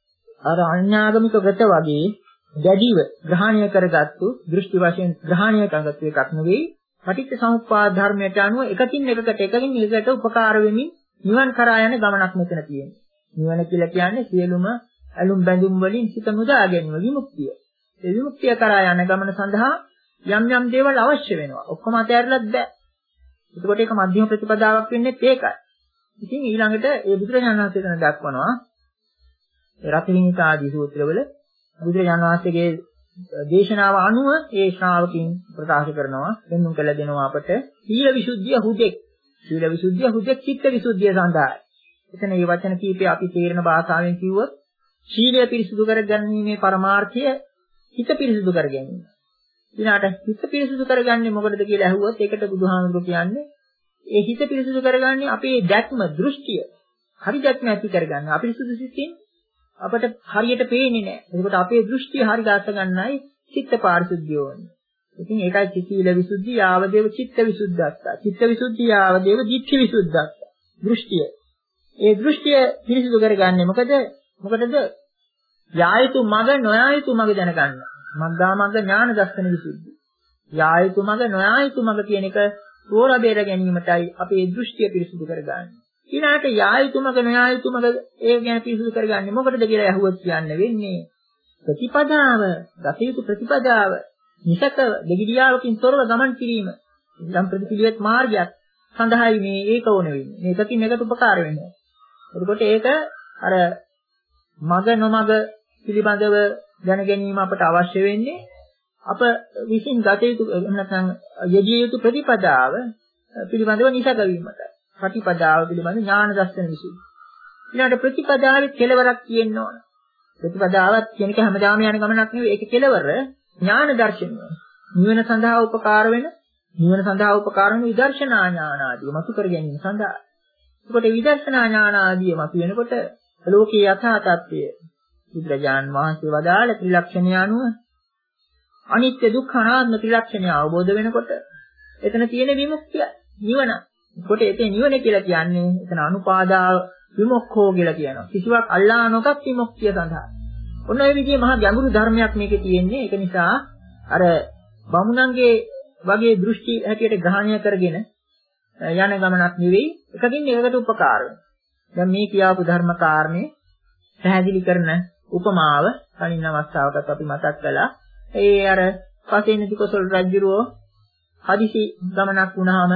අර අඥාගමික වෘත වගේ දැඩිව ග්‍රහණය කරගත්තු දෘෂ්ටි වශයෙන් ග්‍රහණය කරගත්තු එකක් නෙවෙයි. පටිච්ච සමුප්පාද ධර්මයට අනුව එකකින් එකකට එකකින් එකකට උපකාර වෙමින් නිවන් කරා යන ගමනක් මෙතන තියෙනවා. නිවන කියලා කියන්නේ සියලුම ඇලුම් බැඳුම් වලින් සිත මුදා ගැනීම විමුක්තිය. ඒ විමුක්තිය කරා යන ගමන සඳහා යම් යම් දේවල් අවශ්‍ය වෙනවා. ඔක්කොම අතහැරලත් බෑ. එතකොට ඒක මධ්‍යම ප්‍රතිපදාවක් වෙන්නේ ඒකයි. ඉතින් ඊළඟට ඒ බුදුරජාණන් වහන්සේ කරන දක්වනවා ඒ රතහිනික ආදී සූත්‍රවල බුදුරජාණන් වහන්සේගේ දේශනාව අනුව ඒ ශ්‍රාවකින් ප්‍රකාශ කරනවා දෙන්නුම් කළ දෙනවා අපට සීල විසුද්ධිය හුදෙක් සීල විසුද්ධිය හුදෙක් චිත්ත විසුද්ධිය සඳහායි. එතන මේ වචන කීපය අපි තේරෙන භාෂාවෙන් කිව්වොත් සීලය පිරිසිදු කරගැනීමේ පරමාර්ථය හිත පිරිසිදු කර ගැනීම. ඊළාට හිත පිරිසිදු කරගන්නේ මොකටද කියලා අහුවොත් ඒකට බුදුහාමුදුරුවෝ කියන්නේ ඒ හිත පිරිසිදු කරගන්නේ අපේ දැක්ම දෘෂ්ටිය හරි දැක්ම ඇති කරගන්න. අපිරිසිදු සිතින් අපට හරියට පේන්නේ නැහැ. ඒකට අපේ දෘෂ්ටිය හරි ගාස ගන්නයි චිත්ත පාරිශුද්ධිය ඕනේ. ඉතින් ඒකයි සීල විසුද්ධිය ආවදේව චිත්ත විසුද්ධත්තා. චිත්ත විසුද්ධිය ආවදේව දිට්ඨි විසුද්ධත්තා. දෘෂ්ටිය. ඒ දෘෂ්ටිය පිරිසිදු කරගන්නේ මොකද? මොකටද? යායතු මග නොයායතු මග දැනගන්න. මග්ගා මග්ග ඥාන දර්ශන විසුද්ධිය. යායතු මග නොයායතු මග කියන එක තෝරා බේර ගැනීමටයි අපේ දෘෂ්ටිය පිරිසිදු කරගන්නේ. ඊළාට යායතු මග නොයායතු මග ඒ ගැන පිරිසිදු කරගන්නේ මොකටද කියලා අහුවොත් කියන්න වෙන්නේ ප්‍රතිපදාව, ගතයුතු ප්‍රතිපදාව, නිසක දෙගිඩියාවකින් තොරව ගමන් කිරීම. යම් ප්‍රතිපිළිවෙත් මාර්ගයක් සඳහායි මේ ඒක ඕන වෙන්නේ. මේකකින් එකට උපකාර වෙනවා. එතකොට ඒක අර මග නොමග පිළිබඳව දැන ගැනීම අපට අවශ්‍ය වෙන්නේ අප විසින් ගත යුතු නැත්නම් යෙදිය යුතු ප්‍රතිපදාව පිළිබඳව නිසක වීමට. ප්‍රතිපදාව පිළිබඳ ඥාන දර්ශන විසුද්ධිය. ඊළඟට ප්‍රතිපදාවේ කෙලවරක් තියෙන්න ඕන. ප්‍රතිපදාවත් කියන එක හැමදාම යන ගමනක් නෙවෙයි. ඒක කෙලවර ඥාන දර්ශනය. නිවන සඳහා උපකාර වෙන නිවන සඳහා උපකාර වෙන විදර්ශනා ඥාන ආදී මතු කර ගැනීම සඳහා. ඒකට විදර්ශනා ඥාන ආදී මතු වෙනකොට ලෝකයේ යථා තත්ත්වය බුදුරජාන් වහන්සේ වදාළ ත්‍රිලක්ෂණය අනුව අනිත්‍ය දුක්ඛ අනාත්ම ත්‍රිලක්ෂණය අවබෝධ වෙනකොට එතන තියෙන විමුක්තිය නිවන. කොට ඒකේ නිවන කියලා කියන්නේ එතන අනුපාදා විමුක්ඛෝ කියලා කියනවා. කිසිවක් අල්ලා නොගත් විමුක්තිය සඳහා. ඔන්න ඔය විදිහේ මහා ගැඹුරු ධර්මයක් මේකේ තියෙන්නේ. ඒක නිසා අර බමුණන්ගේ වගේ දෘෂ්ටි හැටියට ග්‍රහණය කරගෙන යන ගමනක් නෙවෙයි. එකකින් එකකට උපකාර වෙනවා. දැන් මේ කියාපු ධර්ම කාරණේ පැහැදිලි කරන උපමාව කලින් අවස්ථාවකත් අපි මතක් කළා. ඒ අර පසේනති කොසල් රජුරෝ හදිසි ගමනක් වුණාම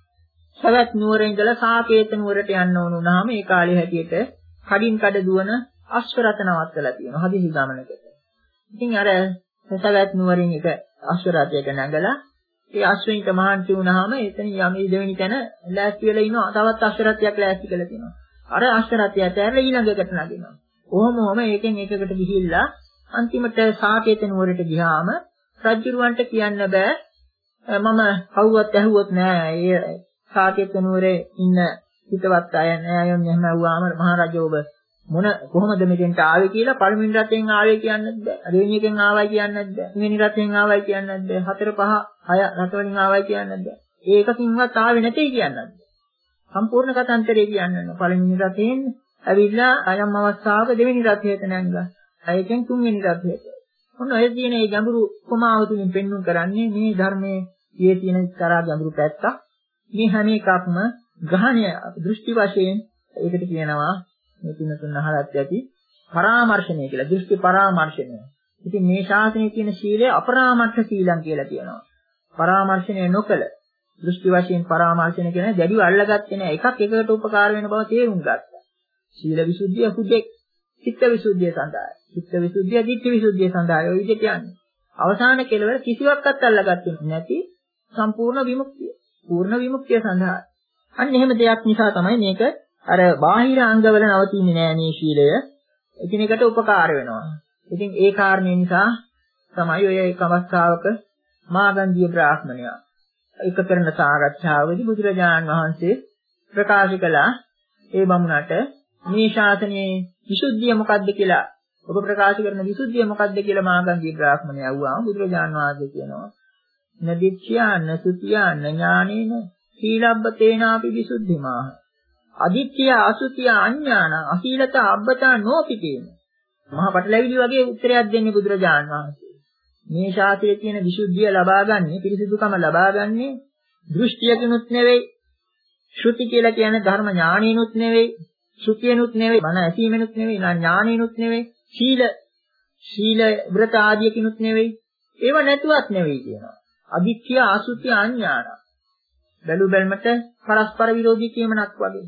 සවැත් නුවර ඉඳලා සාකේත නුවරට යන්න ඕන වුණාම ඒ කාලේ හැටියට කඩින් කඩ දුවන අශ්වරත නවත්තලා තියෙනවා හදිසි ගමනකට. ඉතින් අර සවැත් නුවරින් එක අශ්වරතයක නැගලා ඒ අශ්වයින්ට මහන්සි වුණාම එතන යම් දෙවෙනි තැන ලෑස්ති වෙලා ඉනවා තවත් අශ්වරතයක් ලෑස්ති කරලා තියෙනවා. අර අශ්වරතය ඇතැරලා ඊළඟකට නගිනවා. කොහොම හොම එකෙන් එකකට ගිහිල්ලා අන්තිමට සාකේත නුවරට ගියාම රජුරවන්ට කියන්න බෑ මම කවුවත් ඇහුවොත් නෑ ඒ සාකේත නුවරේ ඉන්න හිතවත් අය නෑ අයන් එහෙම ඇහුවාම මහරජා ඔබ මොන කොහොමද මෙතෙන්ට ආවේ කියලා පළවෙනි රටෙන් ආවේ කියන්නත් බෑ. දෙවෙනි එකෙන් ආවයි කියන්නත් බෑ. තුන්වෙනි රටෙන් ආවයි කියන්නත් බෑ. හතර පහ හය රටවලින් ආවයි කියන්නත් බෑ. ඒකකින්වත් ආවේ නැtei කියන්නත් බෑ. සම්පූර්ණ කතාන්තරය කියන්න පළවෙනි රටෙන් ඇවිල්ලා අයම් අවස්ථාවක දෙවෙනි රටයට නැංගා. ඒකෙන් තුන්වෙනි රටයට. ඔන්න ඔය තියෙන මේ ගැඹුරු උපමාව තුලින් පෙන්වන්න කරන්නේ මේ ධර්මයේ ඊයේ තියෙන තරහ ගැඹුරු පැත්ත. මේ හැම එකක්ම ග්‍රහණය දෘෂ්ටි වශයෙන් ඒකට කියනවා මේ තුන තුන අහලත් ඇති පරාමර්ශණය කියලා. දෘෂ්ටි පරාමර්ශණය. ඉතින් මේ ශාසනයේ තියෙන සීලය අපරාමර්ශ සීලං කියලා කියනවා. පරාමර්ශණය නොකළ දෘෂ්ටි වශයෙන් පරාමර්ශණය කියන දැඩිව අල්ලගත්තේ නැහැ. එකක් එකකට උපකාර වෙන බව තේරුම් ගත්තා. සීල විසුද්ධිය හුදෙක් චිත්ත විසුද්ධිය සඳහායි. චිත්ත විසුද්ධිය දිට්ඨි විසුද්ධිය සඳහායි. ඔය විදිහට යන්නේ. අවසාන කෙලවර කිසිවක්වත් අල්ලගත්තේ නැති සම්පූර්ණ විමුක්තිය. පූර්ණ විමුක්තිය සඳහා. අන්න එහෙම දෙයක් නිසා තමයි මේක අර බාහිර අංගවල නවතින්නේ නෑ මේ ශීලය. එකිනෙකට උපකාර වෙනවා. ඉතින් ඒ කාරණේ නිසා තමයි ඔය එක අවස්ථාවක මාගන්ධිය බ්‍රාහ්මණයා එක කරන සාකච්ඡාවේදී බුදුරජාණන් වහන්සේ ප්‍රකාශ කළා ඒ බමුණට මේ ශාසනයේ විසුද්ධිය මොකක්ද කියලා ඔබ ප්‍රකාශ කරන විසුද්ධිය මොකක්ද කියලා මාගන්ධිය බ්‍රාහ්මණයා අහුවාම බුදුරජාණන් වහන්සේ කියනවා නදිච්ඡා නසුතියා ඥානේන සීලබ්බතේනාපි විසුද්ධිමාහ අදිත්‍ය අසුතිය අඥාන අසීලත අබ්බතා නොපිතේන මහා පටලැවිලි වගේ උත්තරයක් දෙන්නේ බුදුරජාණන් වහන්සේ. මේ ශාස්ත්‍රයේ තියෙන විසුද්ධිය ලබාගන්නේ පිරිසිදුකම ලබාගන්නේ දෘෂ්ටියකිනුත් නෙවෙයි ශ්‍රුති කියලා කියන්නේ ධර්ම ඥානිනුත් නෙවෙයි ශ්‍රුතියනුත් නෙවෙයි මන ඇසීමෙනුත් නෙවෙයි ඥානිනුත් නෙවෙයි සීල සීල වෘත ආදියකිනුත් නෙවෙයි ඒව නැතුවත් නෙවෙයි කියනවා. අදිත්‍ය අසුතිය අඥාන බැලු බැලමට පරස්පර විරෝධී කියමනක් වගේ.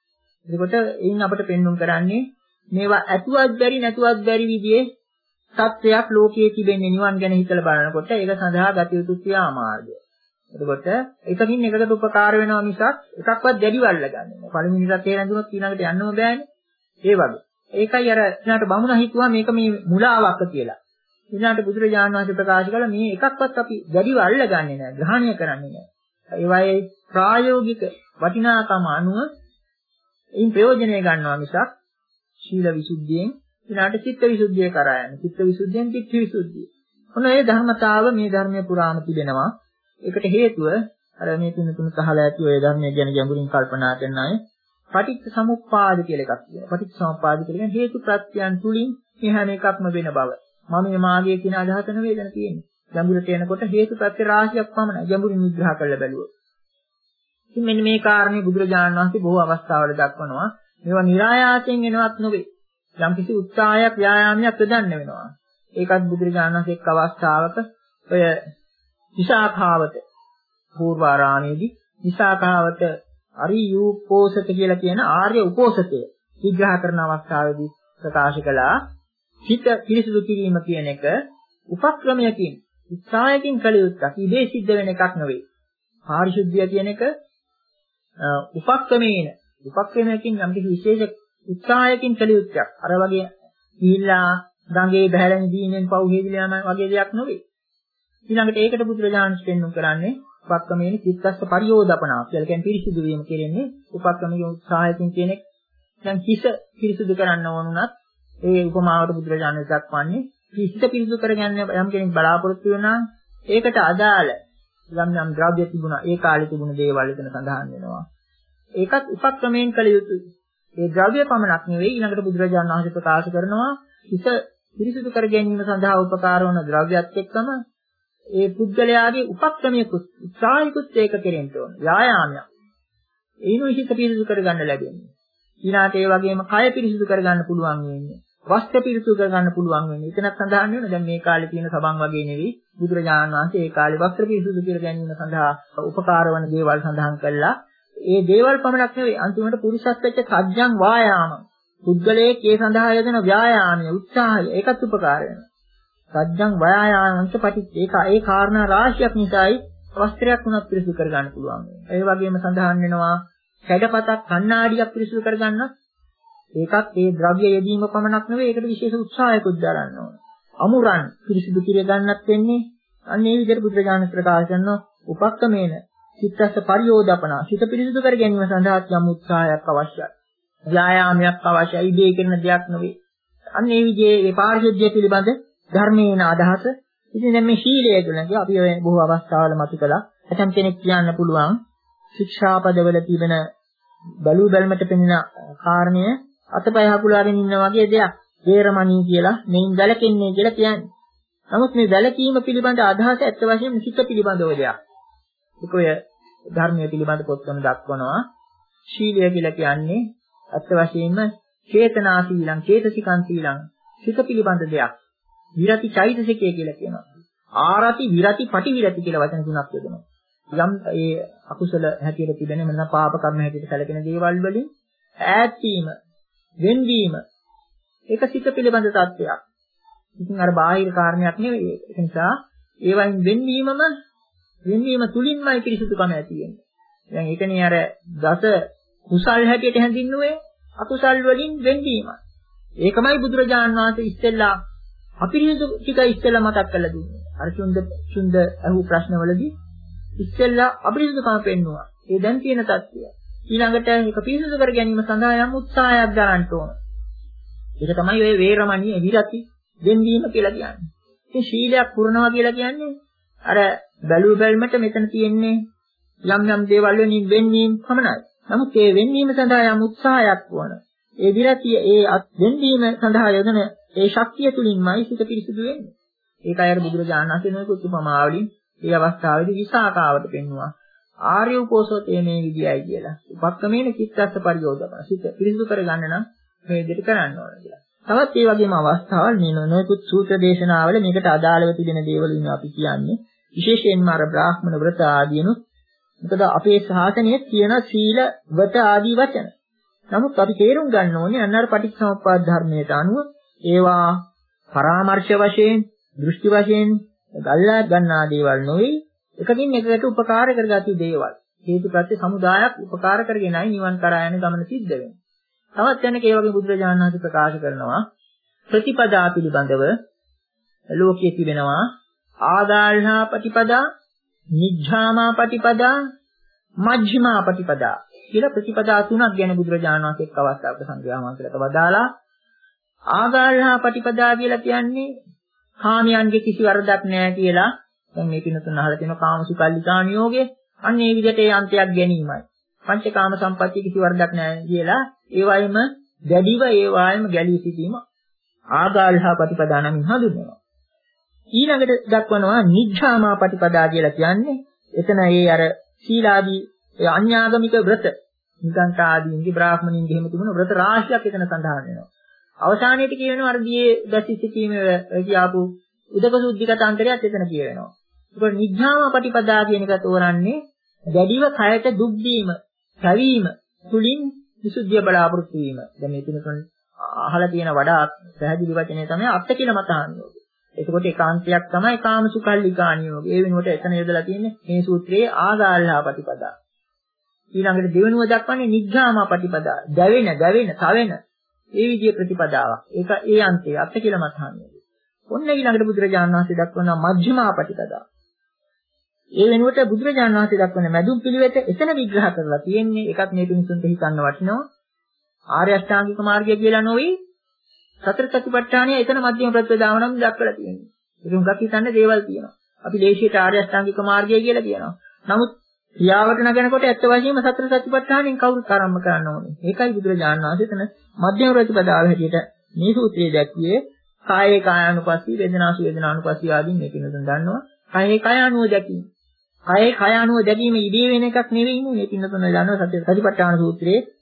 එතකොට එයින් අපට පෙන්වුම් කරන්නේ මේවා ඇතුවත් බැරි නැතුවත් බැරි විදිහේ තත්ත්වයක් ලෝකයේ තිබෙන්නේ නිවන් ගැන හිතලා බලනකොට ඒක සඳහා ගත යුතු ක්‍රියාමාර්ගය. එතකොට එකකින් එකකට උපකාර වෙනවා මිසක් එකක්වත් දැඩිව අල්ලගන්නේ නැහැ. පළවෙනි රටේ රැඳුනොත් ඊළඟට යන්නම බෑනේ. ඒ වගේ. ඒකයි අර ඊළඟට බමුණා හිතුවා මේක මේ මුලාවක් කියලා. ඊළඟට බුදුරජාණන් වහන්සේ ප්‍රකාශ කළා මේ එකක්වත් අපි දැඩිව අල්ලගන්නේ නැහැ. ග්‍රහණය කරන්නේ නැහැ. ඒවායේ ප්‍රායෝගික වටිනාකම අනුව එයින් ප්‍රයෝජනය ගන්නවා මිසක් ශීල විසුද්ධියෙන් ඊළඟට චිත්ත විසුද්ධිය කරා යන චිත්ත විසුද්ධියෙන් දිට්ඨි විසුද්ධිය. ඔන්න ඒ ධර්මතාව මේ ධර්මයේ පුරාම තිබෙනවා. ඒකට හේතුව අර මේ තුන තුන සහලා ඇති ඔය ධර්මයේ ගැන ගැඹුරින් කල්පනා කරන අය පටිච්ච සමුප්පාද කියලා එකක් තියෙනවා. පටිච්ච සමුප්පාද කියලා කියන්නේ හේතු ප්‍රත්‍යයන් තුලින් මේ හැම එකක්ම වෙන බව. මම මේ මාගේ කියන අදහස නෙවෙයි දැන් තියෙන්නේ. ගැඹුරට එනකොට හේතු ප්‍රත්‍ය රාශියක් පමණයි ගැඹුරින් විග්‍රහ කරලා බැලුවොත්. ඉතින් මෙන්න මේ කාරණේ බුදුරජාණන් වහන්සේ බොහෝ අවස්ථාවල දක්වනවා. මේවා નિરાයාසයෙන් එනවත් නෙවෙයි. යම්කිසි උත්සාහයක් ව්‍යායාමයක් යොදන්න වෙනවා. ඒකත් බුදුරජාණන් වහන්සේ එක් අවස්ථාවක ඔය විසාඛාවත පූර්වාරාමේදී විසාඛාවත අරියූපෝසත කියලා කියන ආර්ය උපෝසතය විග්‍රහ කරන අවස්ථාවේදී ප්‍රකාශ කළා හිත පිරිසිදු කිරීම කියන එක උපක්‍රමයකින් උත්සාහයකින් කළ යුත්තක්. ඉබේ සිද්ධ වෙන එකක් නෙවෙයි. පාරිශුද්ධිය කියන එක උපක්‍රමේන උපක්‍රමයකින් යම්කිසි විශේෂ උත්සාහයකින් කළ යුත්තක්. අර වගේ ගිහිල්ලා ගඟේ බහැලෙන දීනෙන් පව් හේදිලා යන වගේ දෙයක් නෙවෙයි. ඊළඟට ඒකට බුදුරජාණන් පෙන්වු කරන්නේ උපක්‍රමයෙන් චිත්තස්ස පරියෝදපනා කියලා කියන්නේ පිරිසිදු වීම කියන්නේ උපක්‍රමයේ උත්සාහයකින් කියන එක. දැන් හිස පිරිසිදු කරන්න ඕනුණත් ඒ උපමාවට බුදුරජාණන් දක්වන්නේ හිත පිරිසිදු කරගන්න යම් කෙනෙක් බලාපොරොත්තු වෙනා ඒකට අදාළ යම් යම් ද්‍රව්‍ය තිබුණා ඒ කාලේ තිබුණ දේවල් එතන සඳහන් වෙනවා. ඒකත් උපක්‍රමයෙන් කළ යුතුයි. ඒ ද්‍රව්‍ය පමණක් නෙවෙයි ඊළඟට බුදුරජාණන් වහන්සේ ප්‍රකාශ කරනවා හිත පිරිසිදු කර ගැනීම සඳහා උපකාර වන ද්‍රව්‍යත් එක්කම ඒ පුද්ගලයාගේ උපක්‍රමයකුත් උත්සාහිකුත් ඒක කෙරෙන්න ඕන. ව්‍යායාමයක්. ඒනොයි හිත පිරිසිදු කරගන්න ලැබෙන්නේ. ඊළාට ඒ වගේම කය පිරිසිදු කරගන්න පුළුවන් වෙන්නේ. වස්ත්‍ර පිරිසුදු කරගන්න පුළුවන් වෙන්නේ. එතනත් සඳහන් වෙනවා දැන් මේ කාලේ තියෙන සබන් වගේ නෙවෙයි බුදුරජාණන් වහන්සේ ඒ කාලේ වස්ත්‍ර පිරිසුදු කර ගැනීම සඳහා උපකාර වන දේවල් සඳහන් කළා. ඒ දේවල් පමණක් නෙවෙයි අන්තිමට පුරුෂත්වයට සත්‍යං වායාම. පුද්ගලයේ ඒ සඳහා යොදන ව්‍යායාමය, උත්සාහය ඒකත් උපකාර වෙනවා. සත්‍යං වායාමංච පටිච්ච ඒක ඒ කාරණා රාශියක් නිසායි වස්ත්‍රයක් උනත් පිරිසුදු කරගන්න පුළුවන්. ඒ වගේම සඳහන් වෙනවා කැඩපතක් කණ්ණාඩියක් පිරිසුදු කරගන්නත් ඒකත් ඒ ද්‍රව්‍ය යෙදීම පමණක් නෙවෙයි ඒකට විශේෂ උත්සාහයකුත් දරන්න ඕන. අමුරන් පිරිසිදු කිර ගන්නත් වෙන්නේ අන්න ඒ විදිහට බුදුරජාණන් ප්‍රකාශ කරන උපක්කමේන චිත්තස්ස පරියෝදපන සිත පිරිසිදු කර ගැනීම සඳහා යම් උත්සාහයක් අවශ්‍යයි. ව්‍යායාමයක් අවශ්‍යයි. ඉබේ කරන දෙයක් නෙවෙයි. අන්න ඒ විදිහේ ඒ පාරිශුද්ධිය පිළිබඳ ධර්මයේන අදහස. ඉතින් දැන් මේ ශීලය කියන්නේ අපි ඔය බොහෝ අවස්ථාවල මතු කළා. ඇතම් කෙනෙක් කියන්න පුළුවන් ශික්ෂාපදවල තිබෙන බලු බැල්මට පෙනෙන කාරණය අතපය හකුලාගෙන ඉන්න වගේ දෙයක්. වේරමණී කියලා මෙයින් වැළකෙන්නේ කියලා කියන්නේ. නමුත් මේ වැළකීම පිළිබඳ අදහස ඇත්ත වශයෙන්ම සිත පිළිබඳව දෙයක්. ඒක ඔය ධර්මයේ පිළිබඳ පොත්වල දක්වනවා. ශීලය කියලා කියන්නේ ඇත්ත වශයෙන්ම චේතනා සීලං, චේතසිකං සීලං සිත පිළිබඳ දෙයක්. විරති චෛතසිකය කියලා කියනවා. ආරති, විරති, පටිවිරති කියලා වචන තුනක් යොදනවා. යම් ඒ අකුසල හැටියට තිබෙන මෙන්න පාප කර්ම හැටියට සැලකෙන දේවල් වලින් ඈත් වීම, වෙන්වීම ඒක සිත පිළිබඳ තත්ත්වයක්. ඉතින් අර බාහිර කාරණයක් නෙවෙයි. ඒ නිසා ඒවයින් වෙන්වීමම වෙන්වීම තුලින්මයි පිරිසුදුකම ඇති වෙන්නේ. දැන් ඒකනේ අර දස කුසල් හැටියට හැඳින්නුවේ අකුසල් වලින් වෙන්වීමයි. ඒකමයි බුදුරජාණන් වහන්සේ ඉස්සෙල්ලා අපිරිසුදු ටික ඉස්සෙල්ලා මතක් කරලා දුන්නේ. අර චුන්ද චුන්ද අහු ප්‍රශ්නවලදී ඉස්සෙල්ලා අපිරිසුදුකම පෙන්නුවා. ඒ දැන් තියෙන තත්ත්වය. ඊළඟට ඒක පිරිසුදු කර ගැනීම සඳහා යම් උත්සාහයක් ගන්න ඕන. ඒක තමයි ඔය වේරමණී විරති දෙන්වීම කියලා කියන්නේ. ඉතින් ශීලයක් පුරනවා කියලා කියන්නේ අර බැලුව බැලමට මෙතන තියෙන්නේ යම් යම් දේවල් වලින් වෙන්වීම පමණයි. නමුත් ඒ වෙන්වීම සඳහා යම් උත්සාහයක් වුණා. ඒ විරතිය ඒ වෙන්වීම සඳහා යොදන ඒ ශක්තිය තුලින්මයි සිත පිරිසුදු වෙන්නේ. ඒකයි අර බුදුරජාණන් වහන්සේ නොයෙකුත් උපමාවලින් මේ අවස්ථාවේදී විසාකාවට පෙන්වුවා. ආර්ය උපෝසතේ මේ විදියයි කියලා. උපක්කමේන චිත්තස්ස පරියෝදපන. සිත පිරිසුදු කරගන්න නම් මේ විදිහට කරන්න ඕන කියලා. තවත් ඒ වගේම අවස්ථාවල් මේ නොයෙකුත් සූත්‍ර දේශනාවල මේකට අදාළව තිබෙන දේවල් ඉන්න අපි කියන්නේ. විශේෂයෙන්ම අර බ්‍රාහ්මණ වෘත ආදීනුත් මොකද අපේ ශාසනයේ තියෙන සීල වත ආදී වචන. නමුත් අපි තේරුම් ගන්න ඕනේ අන්න අර පටිච්චසමුප්පාද ධර්මයට අනුව ඒවා පරාමර්ශ වශයෙන්, දෘෂ්ටි වශයෙන් ගල්ලා ගන්නා දේවල් නොවේ. එකකින් එකකට උපකාර කරගatu දේවල්. හේතුප්‍රත්‍ය සමුදායක් උපකාර කරගෙනයි නිවන් කරා යන ගමන සිද්ධ වෙන්නේ. තවත් යනක ඒ වගේ බුදුරජාණන් වහන්සේ ප්‍රකාශ කරනවා ප්‍රතිපදා පිළිබඳව ලෝකයේ තිබෙනවා ආදාල්හා ප්‍රතිපදා, නිජ්ජාමා ප්‍රතිපදා, මජ්ක්‍ධිමා ප්‍රතිපදා කියලා ප්‍රතිපදා තුනක් ගැන බුදුරජාණන් වහන්සේ එක් අවස්ථාවක සංග්‍රහවන්තලට වදාලා ආදාල්හා ප්‍රතිපදා කියලා කියන්නේ කාමයන්ගේ කිසි වරදක් නැහැ කියලා. දැන් මේ පිනතුන් අහලා තියෙන කාමසුකල්ලිකා නියෝගේ අන්න ඒ විදිහට ඒ අන්තයක් ගැනීමයි. පංචකාම සම්පත්තිය කිසි වරදක් නැහැ කියලා ඒ වයිම දැඩිව ඒ වයිම ගැලී සිටීම ආදාල්හා ප්‍රතිපදා නමින් හඳුන්වනවා. ඊළඟට දක්වනවා නිජ්ජාමා ප්‍රතිපදා කියලා කියන්නේ එතන ඒ අර සීලාදී ඒ අන්‍යාගමික වෘත නිකංකාදීන්ගේ බ්‍රාහ්මණින්ගේ එහෙම තිබුණ වෘත රාශියක් එතන සඳහන් වෙනවා. අවසානයේදී කියවෙනවා අර දියේ දැසි සිටීමේ කියාපු උදක සුද්ධිගත අන්තරයත් එතන කියවෙනවා. ඒක නිජ්ජාමා ප්‍රතිපදා කියන එක තෝරන්නේ දැඩිව කයට දුක් දීම, පැවීම තුලින් විසුද්ධිය බලාපොරොත්තු වීම. දැන් මේ තුනකන් අහලා තියෙන වඩා පැහැදිලි වචනේ තමයි අත්ති කියලා මතහන්නේ. එතකොට ඒකාන්තයක් තමයි කාමසුකල්ලිකා නියෝගය. ඒ වෙනුවට එතන යොදලා තියෙන්නේ මේ සූත්‍රයේ ආදාල්හා ප්‍රතිපදා. ඊළඟට දෙවෙනුව දක්වන්නේ නිජ්ජාමා ප්‍රතිපදා. දැවෙන, දැවෙන, තවෙන. ඒ විදිහේ ප්‍රතිපදාවක්. ඒක ඒ අන්තය අත්ති කියලා මතහන්නේ. ඔන්න ඊළඟට බුදුරජාණන් වහන්සේ දක්වන මජ්ක්‍ධිමා ප්‍රතිපදා. ඒ වෙනුවට බුදුරජාණන් වහන්සේ දක්වන මැදුම් පිළිවෙත එතන විග්‍රහ කරලා තියෙන්නේ. ඒකත් මේ පිණිසුන්ට හිතන්න වටිනවා. ආර්ය අෂ්ටාංගික මාර්ගය කියලා නොවේ. සතර සතිපට්ඨානය එතන මධ්‍යම ප්‍රතිපදාව නම් දක්වලා තියෙනවා. ඒක උගක් හිතන්නේ දේවල් තියෙනවා. අපි දේශීය ආර්ය අෂ්ටාංගික මාර්ගය කියලා කියනවා. නමුත් ක්‍රියාවට නගනකොට ඇත්ත වශයෙන්ම සතර සතිපට්ඨානෙන් කවුරුත් ආරම්භ කරන්න ඕනේ. ඒකයි බුදුරජාණන් වහන්සේ එතන මධ්‍යම ප්‍රතිපදාව හැටියට මේ සූත්‍රයේ දැක්වියේ කායේ කායානුපස්සී, වේදනාසු වේදනානුපස්සී ආදී මේ පිනතුන් දන්නවා. කායේ කායානුව දැකීම. කායේ කායානුව දැකීම ඉදී වෙන එකක් නෙවෙයිනේ මේ පිනතුන් දන්නවා සතර සතිපට්ඨාන සූත්‍රයේ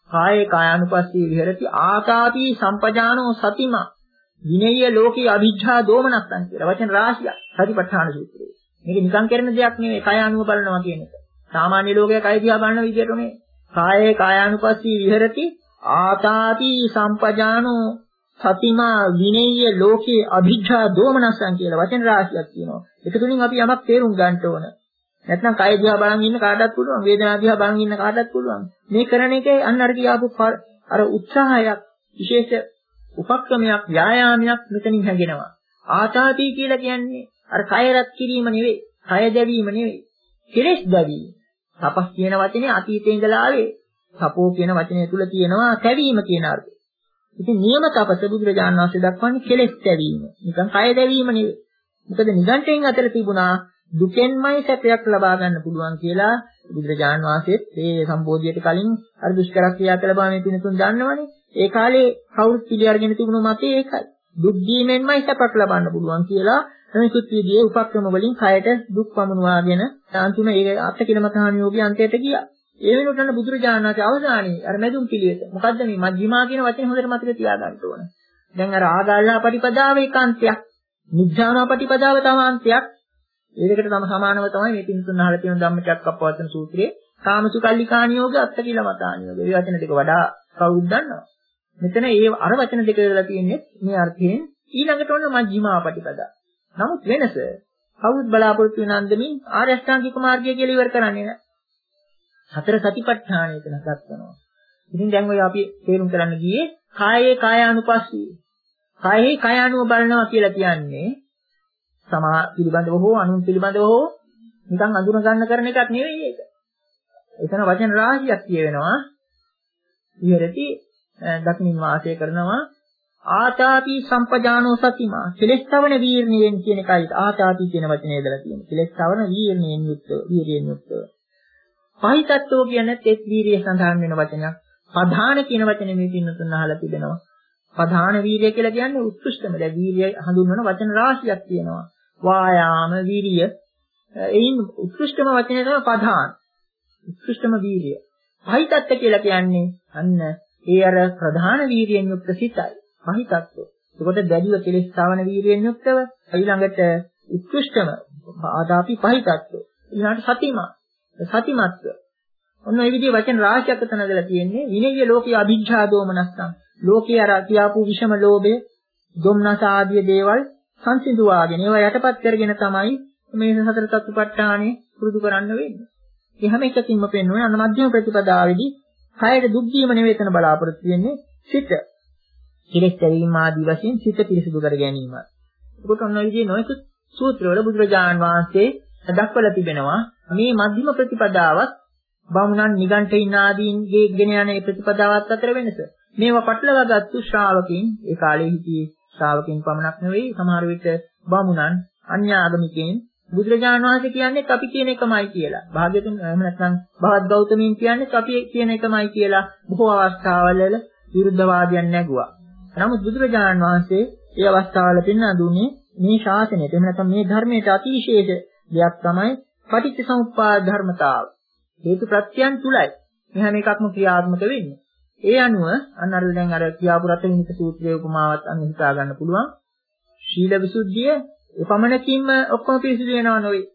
කායේ කායානුපස්සී විහෙරති ආතාපි සම්පජානෝ සතිමා විනය්‍ය ලෝකේ අවිජ්ජා දෝමනස්සං කියලා වචන රාශියක් සතිපට්ඨාන සූත්‍රයේ. මේක නිකන් කරන දෙයක් නෙවෙයි කය අනුව බලනවා කියන එක. සාමාන්‍ය ලෝකයේ කය දිහා බලන විදිහට නෙවෙයි. කායේ කායානුපස්සී විහෙරති ආතාපි සම්පජානෝ සතිමා විනය්‍ය ලෝකේ අවිජ්ජා දෝමනස්සං කියලා වචන රාශියක් තියෙනවා. ඒක තුලින් අපි යමක් තේරුම් ගන්න ඕන. නැත්නම් කය දිහා බලන් ඉන්න කාටවත් පුළුවන්, වේදනාව දිහා බලන් ඉන්න කාටවත් පුළුවන්. මේ කරන එකේ අන්න අර කියාපු අර උත්සාහයක්, විශේෂ උපක්‍රමයක්, ව්‍යායාමයක් මෙතනින් හැගෙනවා. ආතාපි කියලා කියන්නේ අර කය රත් කිරීම නෙවෙයි, කය දැවීම නෙවෙයි. කෙලෙස් දැවීම. තපස් කියන වචනේ අතීතේ ඉඳලා ආවේ. තපෝ කියන වචනේ තුල තියෙනවා තැවීම කියන අර්ථය. ඉතින් නියම තපස බුදුරජාණන් වහන්සේ දක්වන්නේ කෙලෙස් දැවීම. නිකන් කය දැවීම නෙවෙයි. මොකද නිගණ්ඨයෙන් අතර තිබුණා දුකෙන්මයි සැපයක් ලබා ගන්න පුළුවන් කියලා බුදුරජාණන් වහන්සේත් මේ සම්බෝධියට කලින් අර දුෂ්කර ක්‍රියා කළ බව මේ පිනතුන් දන්නවනේ. ඒ කාලේ කවුරුත් පිළි අරගෙන තිබුණු මතේ ඒකයි. දුක් දීමෙන්මයි සැපක් ලබන්න පුළුවන් කියලා අනිකුත් විදිහේ උපක්‍රම වලින් කයට දුක් පමුණවාගෙන අන්තිම ඒ අත්කිලමතාන යෝගී අන්තයට ගියා. ඒ වෙනුවට අන්න බුදුරජාණන් වහන්සේ අවසානයේ අර මැදුම් පිළිවෙත. මොකද්ද මේ මජ්ක්‍ධිමා කියන වචනේ හොඳට මතක තියාගන්න ඕන. දැන් අර ආගාල්ලා පටිපදාව ඒකාන්තයක්. නිජ්ජානා පටිපදාව තම අන්තයක්. ඒ දෙකට තම සමානව තමයි මේ පින්තුන් අහලා තියෙන ධම්මචක්කප්පවත්තන සූත්‍රයේ කාමසුකල්ලිකානියෝග අත්කිලමතානියෝග. මේ වචන දෙක වඩා කවුරුද දන්නවා? මෙතන ඒ අර වචන දෙක වෙලා තියෙන්නේ මේ අර්ථයෙන් ඊළඟට ඔන්න මජ්ක්‍ධිමා පටිපදා. නමුත් වෙනස කවුරුත් බලාපොරොත්තු වෙන අන්දමින් ආර්ය අෂ්ටාංගික මාර්ගය කියලා ඉවර කරන්නේ නැහැ. හතර සතිපට්ඨානය කියලා දක්වනවා. ඉතින් දැන් ඔය අපි තේරුම් කරන්න ගියේ කායේ කායානුපස්සී. කායේ කායානුව බලනවා කියලා කියන්නේ සමා පිළිබඳව හෝ අනුන් පිළිබඳව හෝ නිකන් අඳුන ගන්න කරන එකක් නෙවෙයි ඒක. එතන වචන රාශියක් කියවෙනවා. විහෙරති දක්මින් වාසය කරනවා ආතාපි සම්පජානෝ සතිමා කෙලෙස්තවන වීර්ණයෙන් කියන එකයි ආතාපි කියන වචනේ දාලා තියෙන්නේ. කෙලෙස්තවන වීර්ණයෙන් යුක්තව, වීර්යයෙන් යුක්තව. පහිතත්වෝ කියන්නේ එක් වීර්යය සඳහන් වෙන වචනයක්. ප්‍රධාන කියන වචනේ මේ පින්නතුන් අහලා තිබෙනවා. ප්‍රධාන වීර්යය කියලා කියන්නේ උත්කෘෂ්ඨම. දැන් වීර්යය හඳුන්වන වචන රාශියක් තියෙනවා. වායාම වීර්ය. එයින් උත්කෘෂ්ඨම වචනේ තමයි ප්‍රධාන. උත්කෘෂ්ඨම වීර්යය. පහිතත්ව කියලා කියන්නේ අන්න ඒ අර ප්‍රධාන වීර්යයෙන් යුක්ත සිතයි. පහිතත්ව. ඒකට දැඩිව කෙලෙස් ශ්‍රවණ වීර්යයෙන් යුක්තව ඊළඟට උත්කෘෂ්ඨම ආදාපි පහිතත්ව. ඊළඟට සතිමා. සතිමත්ව. ඔන්න ඒ විදිහේ වචන රාශියක් තනදලා තියෙන්නේ විනය්‍ය ලෝකයේ අභිජ්ජා දෝමනස්සං. ලෝකයේ අර කියාපු විෂම ලෝභය, දුම්නස ආදී දේවල් සංසිඳුවාගෙන ඒවා යටපත් කරගෙන තමයි මේ සතර සතිපට්ඨානෙ පුරුදු කරන්න වෙන්නේ. ඒ හැම එකකින්ම පෙන්වන අන මධ්‍යම ප්‍රතිපදාවේදී කයර දුක් දීම නෙවෙයි එතන බලාපොරොත්තු වෙන්නේ සිත. කෙලෙස් දැවීම ආදී වශයෙන් සිත පිරිසිදු කර ගැනීම. ඒකට ඔන්න ඔය විදිහේ නොයෙකුත් සූත්‍රවල බුදුරජාණන් වහන්සේ දක්වලා තිබෙනවා මේ මධ්‍යම ප්‍රතිපදාවත් බමුණන් නිගණ්ඨයින් ආදීන්ගේ ගෙන යන මේ ප්‍රතිපදාවත් අතර වෙනස. මේවා පටලවාගත්තු ශ්‍රාවකින් ඒ කාලේ හිටියේ ශ්‍රාවකින් පමණක් නෙවෙයි සමහර විට බමුණන් අන්‍යාගමිකයන් බුදුරජාණන් වහන්සේ කියන්නේ අපි කියන එකමයි කියලා. භාග්‍යතුන් එහෙම නැත්නම් භවත් ගෞතමීන් කියන්නේ අපි කියන එකමයි කියලා බොහෝ අවස්ථාවල විරුද්ධවාදයන් නැගුවා. නමුත් බුදුරජාණන් වහන්සේ ඒ අවස්ථාවල පෙන්වා දුන්නේ මේ ශාසනයට එහෙම නැත්නම් මේ ධර්මයට අතිවිශේෂ දෙයක් තමයි පටිච්චසමුප්පාද ධර්මතාව. හේතු ප්‍රත්‍යයන් තුලයි මේ හැම එකක්ම ක්‍රියාත්මක වෙන්නේ. ඒ අනුව අන්න අර දැන් අර කියාපු රතනික සූත්‍රයේ උපමාවත් අනුව හිතා ගන්න පුළුවන්. ශීල විසුද්ධිය එපමණකින්ම ඔක්කොම පිරිසිදු වෙනව නෙවෙයි.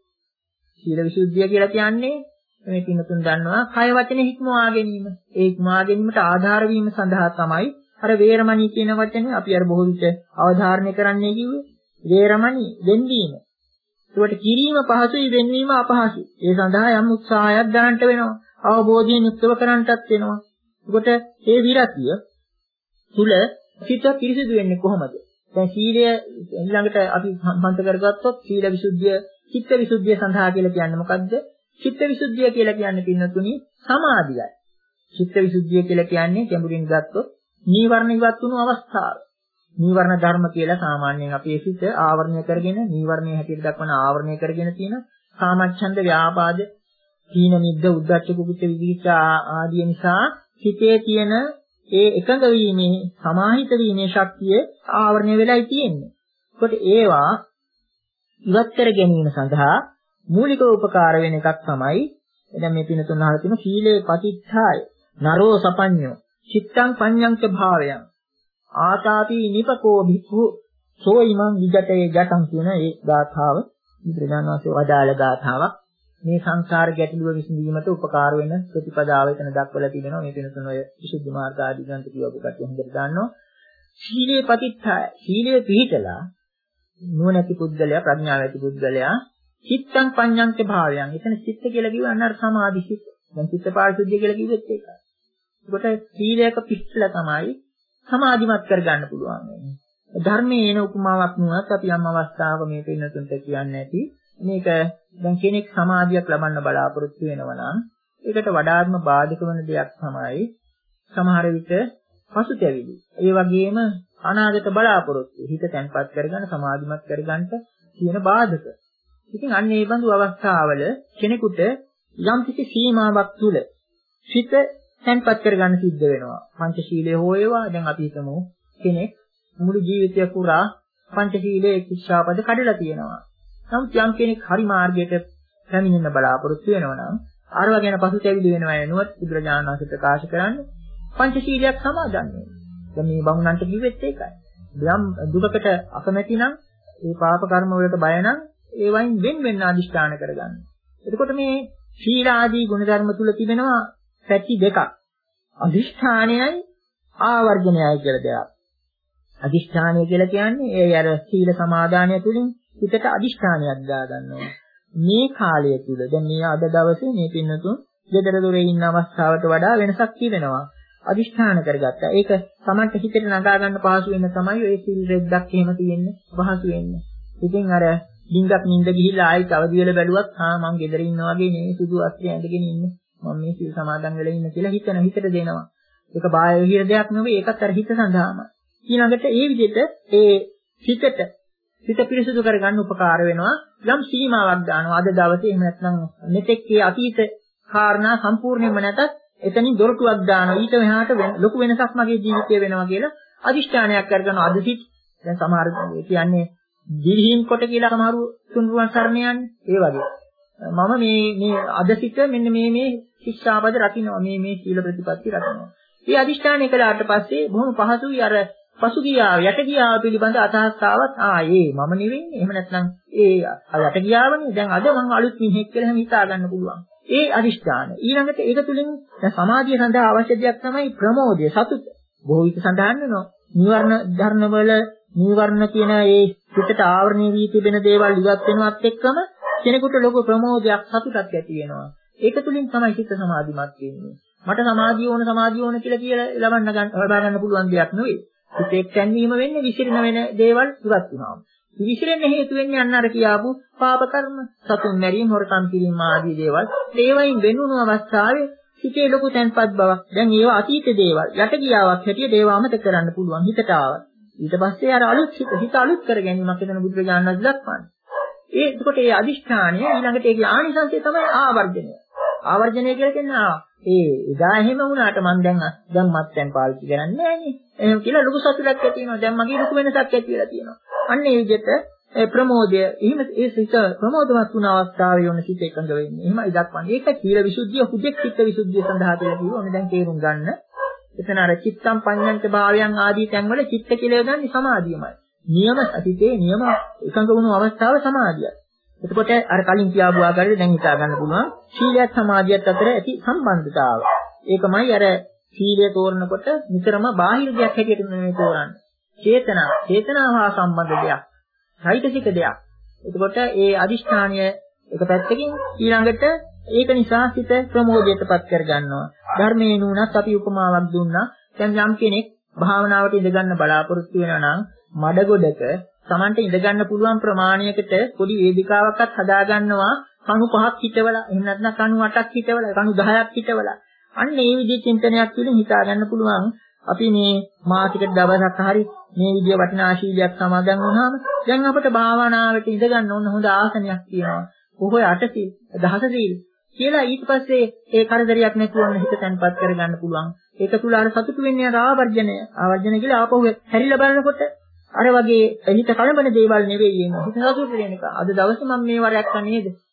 සීල විසුද්ධිය කියලා කියන්නේ මේ පින්නතුන් දන්නවා කය වචනේ හික්මවා ගැනීම. ඒ හික්මවා ගැනීමට ආධාර වීම සඳහා තමයි අර වේරමණී කියන වචනේ අපි අර බොහෝ විට අවධාරණය කරන්නේ කිව්වේ. වේරමණී වෙන්වීම. ඒකට කිරීම පහසුයි වෙන්වීම අපහසුයි. ඒ සඳහා යම් උත්සාහයක් දරන්නට වෙනවා. අවබෝධයෙන් යුක්තව කරන්නටත් වෙනවා. ඒකට මේ විරතිය තුල සිත පිරිසිදු වෙන්නේ කොහොමද? දැන් සීලය ඊළඟට අපි සම්බන්ධ කරගත්තොත් සීල විසුද්ධිය, චිත්ත විසුද්ධිය සඳහා කියලා කියන්නේ මොකද්ද? චිත්ත විසුද්ධිය කියලා කියන්නේ පින්නතුනි සමාධියයි. චිත්ත විසුද්ධිය කියලා කියන්නේ ගැඹුරින් ගත්තොත් නීවරණ ඉවත් වුණු අවස්ථාව. නීවරණ ධර්ම කියලා සාමාන්‍යයෙන් අපේ සිත ආවරණය කරගෙන නීවරණයේ හැටියට දක්වන ආවරණය කරගෙන තියෙන කාමච්ඡන්ද, ව්‍යාපාද, තීන මිද්ද, උද්ධච්ච කුච්ච විදිච්ඡා ආදී නිසා සිතේ තියෙන ඒ එකඟ වීමේ සමාහිත වීමේ ශක්තිය ආවරණය වෙලායි තියෙන්නේ. ඒකට ඒවා ඉවත් කර ගැනීම සඳහා මූලික උපකාර වෙන එකක් තමයි දැන් මේ පින තුන අහලා තියෙන සීලේ පතිත්ථාය නරෝ සපඤ්ඤෝ චිත්තං පඤ්ඤංච භාවයං ආතාපි නිපකෝ භික්ඛු සෝ ඉමං විජතේ ජටං කියන ඒ ගාථාව බුදුරජාණන් වහන්සේ වදාළ ගාථාවක්. මේ සංසාර ගැටලුව විසඳීමට උපකාර වෙන ප්‍රතිපදාව එතන දක්වලා තිබෙනවා. මේ වෙනතුන ඔය විසුද්ධි මාර්ග ආදී ග්‍රන්ථ කියවපු කට්ටිය හොඳට දන්නවා. සීලේ පතිත්ථය සීලේ පිළිතලා නුවණැති පුද්ගලයා ප්‍රඥාව ඇති පුද්ගලයා චිත්තං පඤ්ඤංච භාවයන්. එතන චිත්ත කියලා කිව්ව අන්න අර සමාධි චිත්ත. දැන් චිත්ත පාරිශුද්ධිය කියලා කිව්වෙත් ඒකයි. ඒකට සීලයක පිළිතලා තමයි සමාධිමත් කරගන්න පුළුවන් වෙන්නේ. ධර්මයේ එන උපමාවක් නුවත් අපි යම් අවස්ථාවක මේ පින්නතුන්ට කියන්නේ නැති මේක දැන් කෙනෙක් සමාධියක් ලබන්න බලාපොරොත්තු වෙනවා නම් ඒකට වඩාත්ම බාධක වන දෙයක් තමයි සමහර විට පසුතැවිලි. ඒ වගේම අනාගත බලාපොරොත්තු හිත තැන්පත් කරගන්න සමාධිමත් කරගන්න තියෙන බාධක. ඉතින් අන්න ඒ බඳු අවස්ථාවල කෙනෙකුට යම් කිසි සීමාවක් තුල හිත තැන්පත් කරගන්න සිද්ධ වෙනවා. පංචශීලයේ හෝ ඒවා දැන් අපි හිතමු කෙනෙක් මුළු ජීවිතය පුරා පංචශීලයේ ශික්ෂාපද කඩලා තියෙනවා. නමුත් යම් කෙනෙක් හරි මාර්ගයට පැමිණෙන්න බලාපොරොත්තු වෙනවා නම් ආරව ගැන පසුතැවිලි වෙනවා වෙනුවත් බුදුරජාණන් වහන්සේ ප්‍රකාශ කරන්නේ පංචශීලයක් සමාදන් වෙන්න. දැන් මේ බමුණන්ට කිව්වෙත් ඒකයි. යම් දුකකට අකමැති නම් ඒ පාප කර්ම වලට බය නම් ඒ වයින් වෙන් වෙන්න අදිෂ්ඨාන කරගන්න. එතකොට මේ සීල ආදී ගුණධර්ම තුල තිබෙනවා පැති දෙකක්. අදිෂ්ඨානයයි ආවර්ජනයයි කියලා දෙයක්. අදිෂ්ඨානය කියලා කියන්නේ ඒ අර සීල සමාදානය තුලින් හිතට අදිෂ්ඨානයක් දා ගන්නවා. මේ කාලය තුල දැන් මේ අද දවසේ මේ පින්නතුන් ගෙදර දොරේ ඉන්න අවස්ථාවට වඩා වෙනසක් තිබෙනවා. අදිෂ්ඨාන කරගත්තා. ඒක Tamanට හිතට නගා ගන්න පහසු වෙන තමයි ඔය සීල් රෙද්දක් එහෙම තියෙන්නේ පහසු වෙන්නේ. ඉතින් අර ඩිංගක් නින්ද ගිහිල්ලා ආයෙත් අවදි වෙලා බැලුවත් ආ මං ගෙදර ඉන්නා වගේ නෙවෙයි සුදු වස්ත්‍රය ඇඳගෙන ඉන්නේ. මම මේ සීල් සමාදන් වෙලා ඉන්න කියලා හිතන හිතට දෙනවා. ඒක බාහිර දෙයක් නෙවෙයි ඒකත් අර හිත සඳහාම. ඊළඟට ඒ විදිහට ඒ හිතට හිත පිරිසුදු කරගන්න උපකාර වෙනවා යම් සීමාවක් දානවා. අද දවසේ එහෙම නැත්නම් මෙතෙක්ේ අතීත කාරණා සම්පූර්ණයෙන්ම නැතත් එතනින් දොරටුවක් දානවා. ඊට මෙහාට ලොකු වෙනසක් මගේ ජීවිතේ වෙනවා කියලා අදිෂ්ඨානයක් කරගෙන අද සිට දැන් සමහර කියන්නේ දිවිහින් කොට කියලා සමහරු තුන්රුවන් සරණ යන්නේ. ඒ වගේ. මම මේ මේ අද සිට මෙන්න මේ මේ ශික්ෂාපද රකින්නවා. මේ මේ සීල ප්‍රතිපත්ති රකින්නවා. මේ අදිෂ්ඨානය කළාට පස්සේ බොහොම පහසුයි අර පසුගියාව යට ගියාව පිළිබඳ අදහස් ආවත් ආ ඒ මම නෙවෙයි එහෙම නැත්නම් ඒ යට ගියාවනේ දැන් අද මම අලුත් මිනිහෙක් කියලා හිතා ගන්න පුළුවන්. ඒ අදිෂ්ඨාන. ඊළඟට ඒක තුලින් දැන් සමාධිය සඳහා අවශ්‍ය දෙයක් තමයි ප්‍රමෝදය, සතුට. බොහෝ විට සඳහන් වෙනවා. නිවර්ණ ධර්මවල නිවර්ණ කියන ඒ පිටට ආවරණය වී තිබෙන දේවල් ඉවත් වෙනවත් එක්කම කෙනෙකුට ලොකු ප්‍රමෝදයක් සතුටක් ඇති වෙනවා. ඒක තුලින් තමයි චිත්ත සමාධිමත් වෙන්නේ. මට සමාධිය ඕන සමාධිය ඕන කියලා කියලා ලබන්න ගන්න ලබා ගන්න පුළුවන් දෙයක් නෙවෙයි. හිතේ තැන්වීම වෙන්නේ විසිරෙන වෙන දේවල් ඉවත් වෙනවා. විසිරෙන්න හේතු වෙන්නේ අන්න අර කියාපු පාප කර්ම, සතුන් මැරීම, හොරකම් කිරීම ආදී දේවල්. ඒවයින් වෙනුණු අවස්ථාවේ හිතේ ලොකු තැන්පත් බවක්. දැන් ඒවා අතීත දේවල්. යට ගියාවක් හැටියට ඒවා අමතක කරන්න පුළුවන් හිතට ආවත්. ඊට පස්සේ අර අලුත් හිත හිත අලුත් කර ගැනීමක් එතන බුදුරජාණන් වහන්සේ දක්වන්නේ. ඒ එතකොට ඒ අදිෂ්ඨානය ඊළඟට ඒකේ ආනිසංසය තමයි ආවර්ජනය. ආවර්ජනය කියලා කියන්නේ ආ ඒ එදා එහෙම වුණාට මම දැන් දැන් මත්යන් පාවිච්චි කරන්නේ නැහනේ. එහෙම කියලා ලොකු සතුටක් ඇති වෙනවා. දැන් මගේ ලොකු වෙනසක් ඇති වෙලා තියෙනවා. අන්න ඒ විදිහට ඒ ප්‍රමෝදය එහෙම ඒ සිත ප්‍රමෝදවත් වුණ අවස්ථාවේ යොන සිත එකඟ වෙන්නේ. එහෙමයි දක්වන්නේ. ඒක සීල විසුද්ධිය හුදෙක් චිත්ත විසුද්ධිය සඳහා කියලා කිව්වා. ඔන්න දැන් තේරුම් ගන්න. එතන අර චිත්තම් පඤ්ඤන්ත භාවයන් ආදී තැන්වල චිත්ත කියලා ගන්නේ සමාධියමයි. නියම අතීතේ නියම එකඟ වුණු අවස්ථාව සමාධියයි. එතකොට අර කලින් කියාපු ආකාරයට දැන් හිතා ගන්න පුළුවන් සීලයත් සමාධියත් අතර ඇති සම්බන්ධතාවය. ඒකමයි අර සීලය තෝරනකොට නිතරම බාහිර දෙයක් හැටියට නෙමෙයි තෝරන්නේ. චේතනා, චේතනාව හා සම්බන්ධ දෙයක්. චෛතසික දෙයක්. එතකොට ඒ අදිෂ්ඨානය එක පැත්තකින් ඊළඟට ඒක නිසා සිත ප්‍රමෝදයටපත් කර ගන්නවා. ධර්මයේ නුනත් අපි උපමාවක් දුන්නා. දැන් යම් කෙනෙක් භාවනාවට ඉඳ ගන්න බලාපොරොත්තු වෙනවා නම් මඩ ගොඩක Tamante ඉඳ ගන්න පුළුවන් ප්‍රමාණයකට පොඩි වේදිකාවක්වත් හදා ගන්නවා කණු පහක් හිටවලා එහෙම නැත්නම් කණු අටක් හිටවලා කණු දහයක් හිටවලා අන්න ඒ විදිහේ චින්තනයක් තුළින් හිතා ගන්න පුළුවන් අපි මේ මාසිකට දවසක් හරි මේ විදිය වටිනා ශීලයක් සමාදන් වුණාම දැන් අපිට භාවනාවට ඉඳ ගන්න ඕන හොඳ ආසනයක් තියෙනවා. කොහොය අට සීල් දහස සීල් කියලා ඊට පස්සේ ඒ කරදරයක් නැතුව හිත තැන්පත් කරගන්න පුළුවන්. ඒක තුල අර සතුටු වෙන්නේ ආවර්ජනය. ආවර්ජනය කියලා ආපහු හැරිලා බලනකොට අර වගේ හිත කලබල දේවල් නෙවෙයි එන්නේ. හිත සතුට වෙන එක. අද දවසේ මම මේ වරයක් නේද?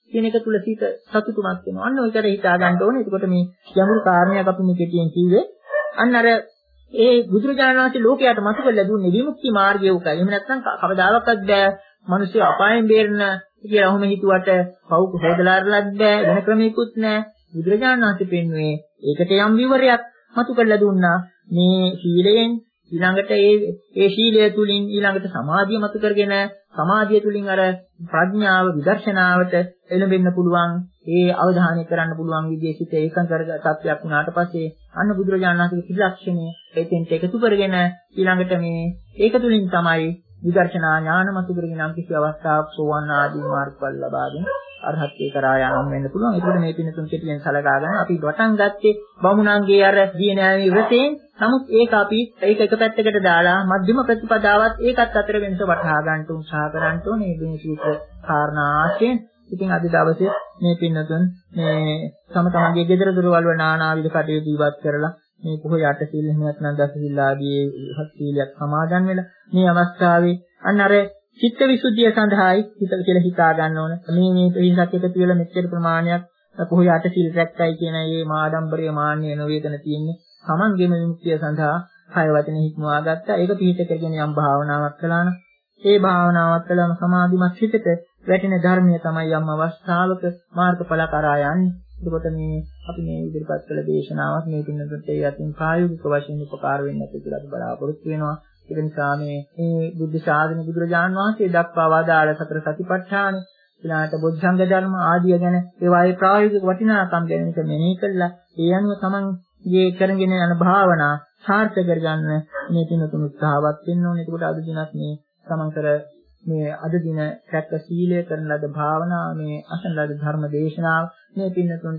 කියන එක තුල සිත සතුටුමත් වෙනවා. අන්න ඔය කර හිතා ගන්න ඕනේ. එතකොට මේ ගැඹුරු කාරණයක් අපි මේ කෙටියෙන් කිව්වේ. අන්න අර ඒ බුදුරජාණන් වහන්සේ ලෝකයට මතු කරලා දුන්නේ විමුක්ති මාර්ගය උකයි. එහෙම නැත්නම් කවදාවත් බෑ මිනිස්සු අපායෙන් බේරෙන්න කියලා ඔහොම හිතුවට පව් හොදලාරලත් බෑ වෙන ක්‍රමයක්වත් නෑ. බුදුරජාණන් වහන්සේ පෙන්වුවේ ඒකට යම් විවරයක් මතු කරලා දුන්නා. මේ සීලයෙන් ඊළඟට ඒ ඒ සීලය තුලින් ඊළඟට සමාධිය මතු කරගෙන සමාධිය තුලින් අර ප්‍රඥාව විදර්ශනාවට එළඹෙන්න පුළුවන්. ඒ අවධානය කරන්න පුළුවන් විදිහේ සිත ඒකං කරගත් තත්ත්වයක් වුණාට පස්සේ අන්න බුදුරජාණන් වහන්සේගේ ත්‍රිලක්ෂණය එතෙන්ට එකතු කරගෙන ඊළඟට මේ ඒක තුලින් තමයි විදර්ශනා ඥාන මතු කරගෙන නම් කිසි අවස්ථාවක් සෝවන් ආදී මාර්ගඵල ලබාගෙන අරහත්ත්වේ කරා යන්න වෙන්න පුළුවන්. ඒකට මේ පින තුන් කෙටියෙන් සලකාගෙන අපි වටන් ගත්තේ බමුණන්ගේ අර දිනෑමේ වෘතෙන්. නමුත් ඒක අපි ඒක එක පැත්තකට දාලා මධ්‍යම ප්‍රතිපදාවත් ඒකත් අතර වෙනස වටහා ගන්න උත්සාහ කරන්න ඕනේ. මේ සූත්‍ර කාරණා ආශ්‍රයෙන් ඉතින් අද දවසේ මේ පින්නතුන් මේ තම තමන්ගේ ගෙදර දොරවල් වල නානාවිධ කටයුතු ඉවත් කරලා මේ පොහොය අට සීල එහෙම නැත්නම් දස සීල ආදී හත් සීලයක් සමාදන් වෙලා මේ අවස්ථාවේ අන්න අර චිත්ත විසුද්ධිය සඳහායි හිත කියලා හිතා ගන්න ඕන. මේ මේ පිරිසක් එකතු වෙලා මෙච්චර ප්‍රමාණයක් පොහොය අට සීල් රැක්කයි කියන මේ මාඩම්බරයේ මාන්නය නොවේදන තියෙන්නේ. තමන්ගේම විමුක්තිය සඳහා කය වචන හික්මවා ගත්තා. ඒක පිළිහිට කරගෙන යම් භාවනාවක් කළා නම් ඒ භාවනාවක් කළාම සමාධිමත් හිතට වැටෙන ධර්මය තමයි යම් අවස්ථාවක මාර්ගඵල කරා යන්නේ. එතකොට මේ අපි මේ ඉදිරිපත් කළ දේශනාවක් මේ පින්නතුන්ට ඒ අතින් ප්‍රායෝගික වශයෙන් උපකාර වෙන්නත් කියලා අපි බලාපොරොත්තු වෙනවා. ඒ නිසා මේ මේ බුද්ධ ශාසන බුදුරජාණන් වහන්සේ දක්වා වදාළ සතර සතිපට්ඨාන ඊළාට බොද්ධංග ධර්ම ආදිය ගැන ඒවායේ ප්‍රායෝගික වටිනාකම් ගැන මෙනෙහි කළා. ඒ අනුව තමන්ගේ කරගෙන යන භාවනා සාර්ථක කරගන්න මේ පින්නතුන් උත්සාහවත් වෙන්න ඕනේ. එතකොට අද දිනක් මේ තමන් කර මේ අද දින සැක සීලය කරන ලද භාවනා මේ අසන ලද ධර්ම දේශනාව මේ පින්නතුන්ට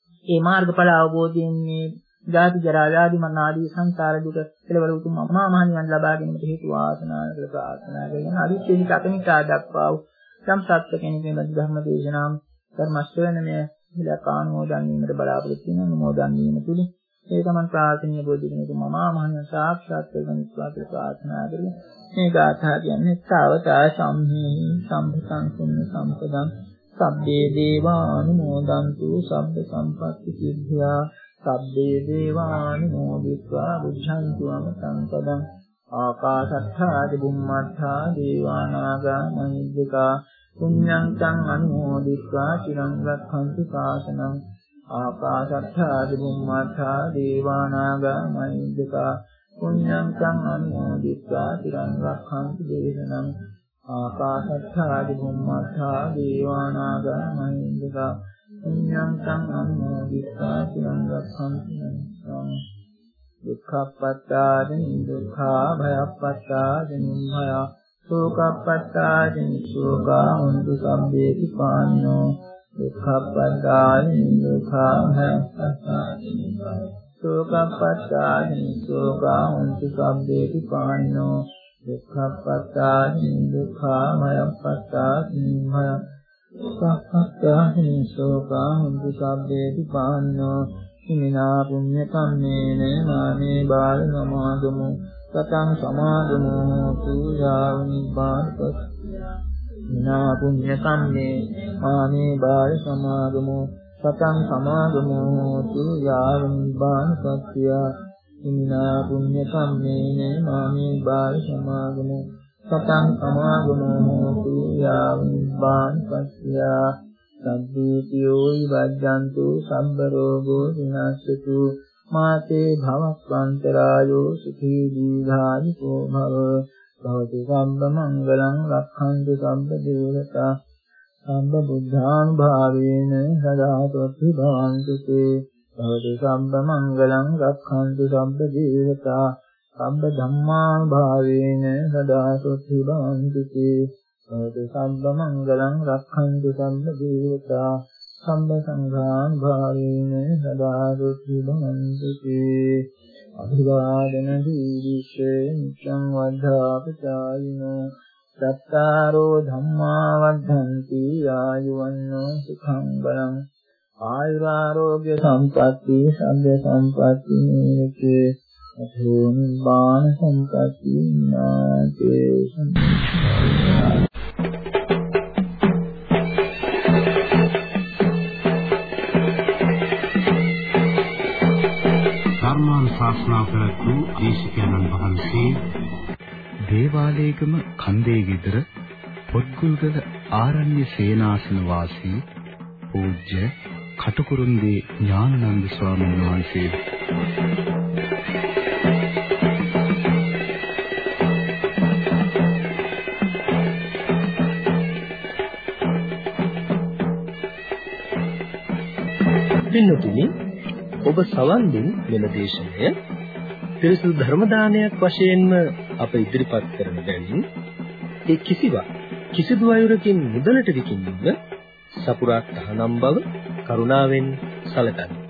ඒ මාර්ගඵල අවබෝධයෙන් මේ ජාති ජරා ව්‍යාධි මරණ ආදී සංසාර දුක කෙලවර උතුම් මහා මහ නිවන් ලබා ගැනීමට හේතු වාසනා කියලා ප්‍රාර්ථනා කරගෙන අවිච්ඡේදික අකනිකා දක්වා වූ සම්සත්ත්ව කෙනෙකුගේ මධ්‍ය ධර්ම දේශනාව ධර්ම ශ්‍රවණය විලක් ආනෝදන් වීමට බලාපොරොත්තු වෙන අනුමෝදන් වීම තුලින් ඒ තමන් ප්‍රාර්ථනීය බෝධිගණක මහා මහ නිවන් සාක්ෂාත් කරගන්න ස්වාමීන් ප්‍රාර්ථනා කරගෙන මේ ගාථා කියන්නේ තාවතා සම්හි සම්පතං කුඤ්ඤ සම්පදං සබ්බේ දේවානුමෝදන්තු සබ්බ සම්පත්ති සිද්ධා සබ්බේ දේවානුමෝදිत्वा බුද්ධං අමතං පදං ආකාශත්ථා දිබුම්මත්ථා දේවානාගා මහිද්దికා පුඤ්ඤං තං අනුමෝදිत्वा චිරං රක්ඛන්තු ශාසනං ආකාශත්ථා දිබුම්මත්ථා දේවානාගා මහිද්దికා පුඤ්ඤං තං අනුමෝදිत्वा චිරං රක්ඛන්තු දේශනං ආකාශත්ථා දිබුම්මත්ථා දේවානාගා මහිද්దికා පුඤ්ඤං තං අනුමෝදිत्वा චිරං රක්ඛන්තු දේශනං දුක්ඛප්පත්තාදින දුක්ඛා භයප්පත්තාදින භය සෝකප්පත්තාදින සෝකා හොන්තු සම්බේති පාඤ්ඤෝ දුක්ඛප්පත්තාදින දුක්ඛා භයප්පත්තාදින භය සෝකප්පත්තාදින සෝකා හොන්තු සම්බේති පාඤ්ඤෝ දුක්ඛප්පත්තාදින දුක්ඛා භයප්පත්තාදින භය සෝකප්පත්තාදින සෝකා හොන්තු සම්බේති පාඤ්ඤෝ ඉමිනා පුඤ්ඤ කම්මේන නාමේ බාල සමාගමු සතං සමාගමු සූයාව නිපාතස් ඉමිනා පුඤ්ඤ කම්මේ නාමේ බාල සමාගමු සතං සමාගමු සූයාව නිපාතස්ය ඉමිනා පුඤ්ඤ කම්මේන නාමේ බාල සමාගමු සතං සමාගමු සූයාව නිපාතස්ය සබ්බීතියෝ විවජ්ජන්තු සම්බ රෝගෝ විනාශතු මාතේ භවක්ඛන්තරායෝ සුඛී දීඝායුකෝ භව භවති සම්බ මංගලං රක්ඛන්තු සම්බ දේවතා සම්බ බුද්ධානුභාවේන සදා තොත්ති භවන්තු තේ භවති සම්බ මංගලං රක්ඛන්තු සම්බ දේවතා සම්බ ධම්මානුභාවේන සදා තොත්ති භවන්තු තේ භවති සම්බ මංගලං රක්ඛන්තු සම්බ දේවතා සම්බ සංඝාන් භාවේන සදා සුඛි භවන්තු තේ අභිවාදන දීවිෂේ නිච්ඡං වද්ධාපචායිනෝ සත්තාරෝ ධම්මා වද්ධන්ති ආයුවන්නෝ සුඛං බලං ආයුරාෝග්‍ය සම්පatti සම්බ සම්පatti නේකේ අතෝ නිබ්බාන සම්පatti නාතේ සම්පatti ශාසනා කරතු දේශකයන්න් වහන්සේ දේවාලේගම කන්දේ ගෙදර පොත්ගුල්ගල ආරණ්‍ය සේනාසන වාසී පූජ්‍ය කටුකුරුන්දී ඥානানন্দ ස්වාමීන් වහන්සේ. පින්තුනි, ඔබ සවන් දුන් මෙම දේශනය පිරිසුදු ධර්ම දානයක් වශයෙන්ම අප ඉදිරිපත් කරන බැවින් ඒ කිසිවක් කිසිදු අයුරකින් මුදලට විකිණීම සපුරා තහනම් බව කරුණාවෙන් සැලකන්න.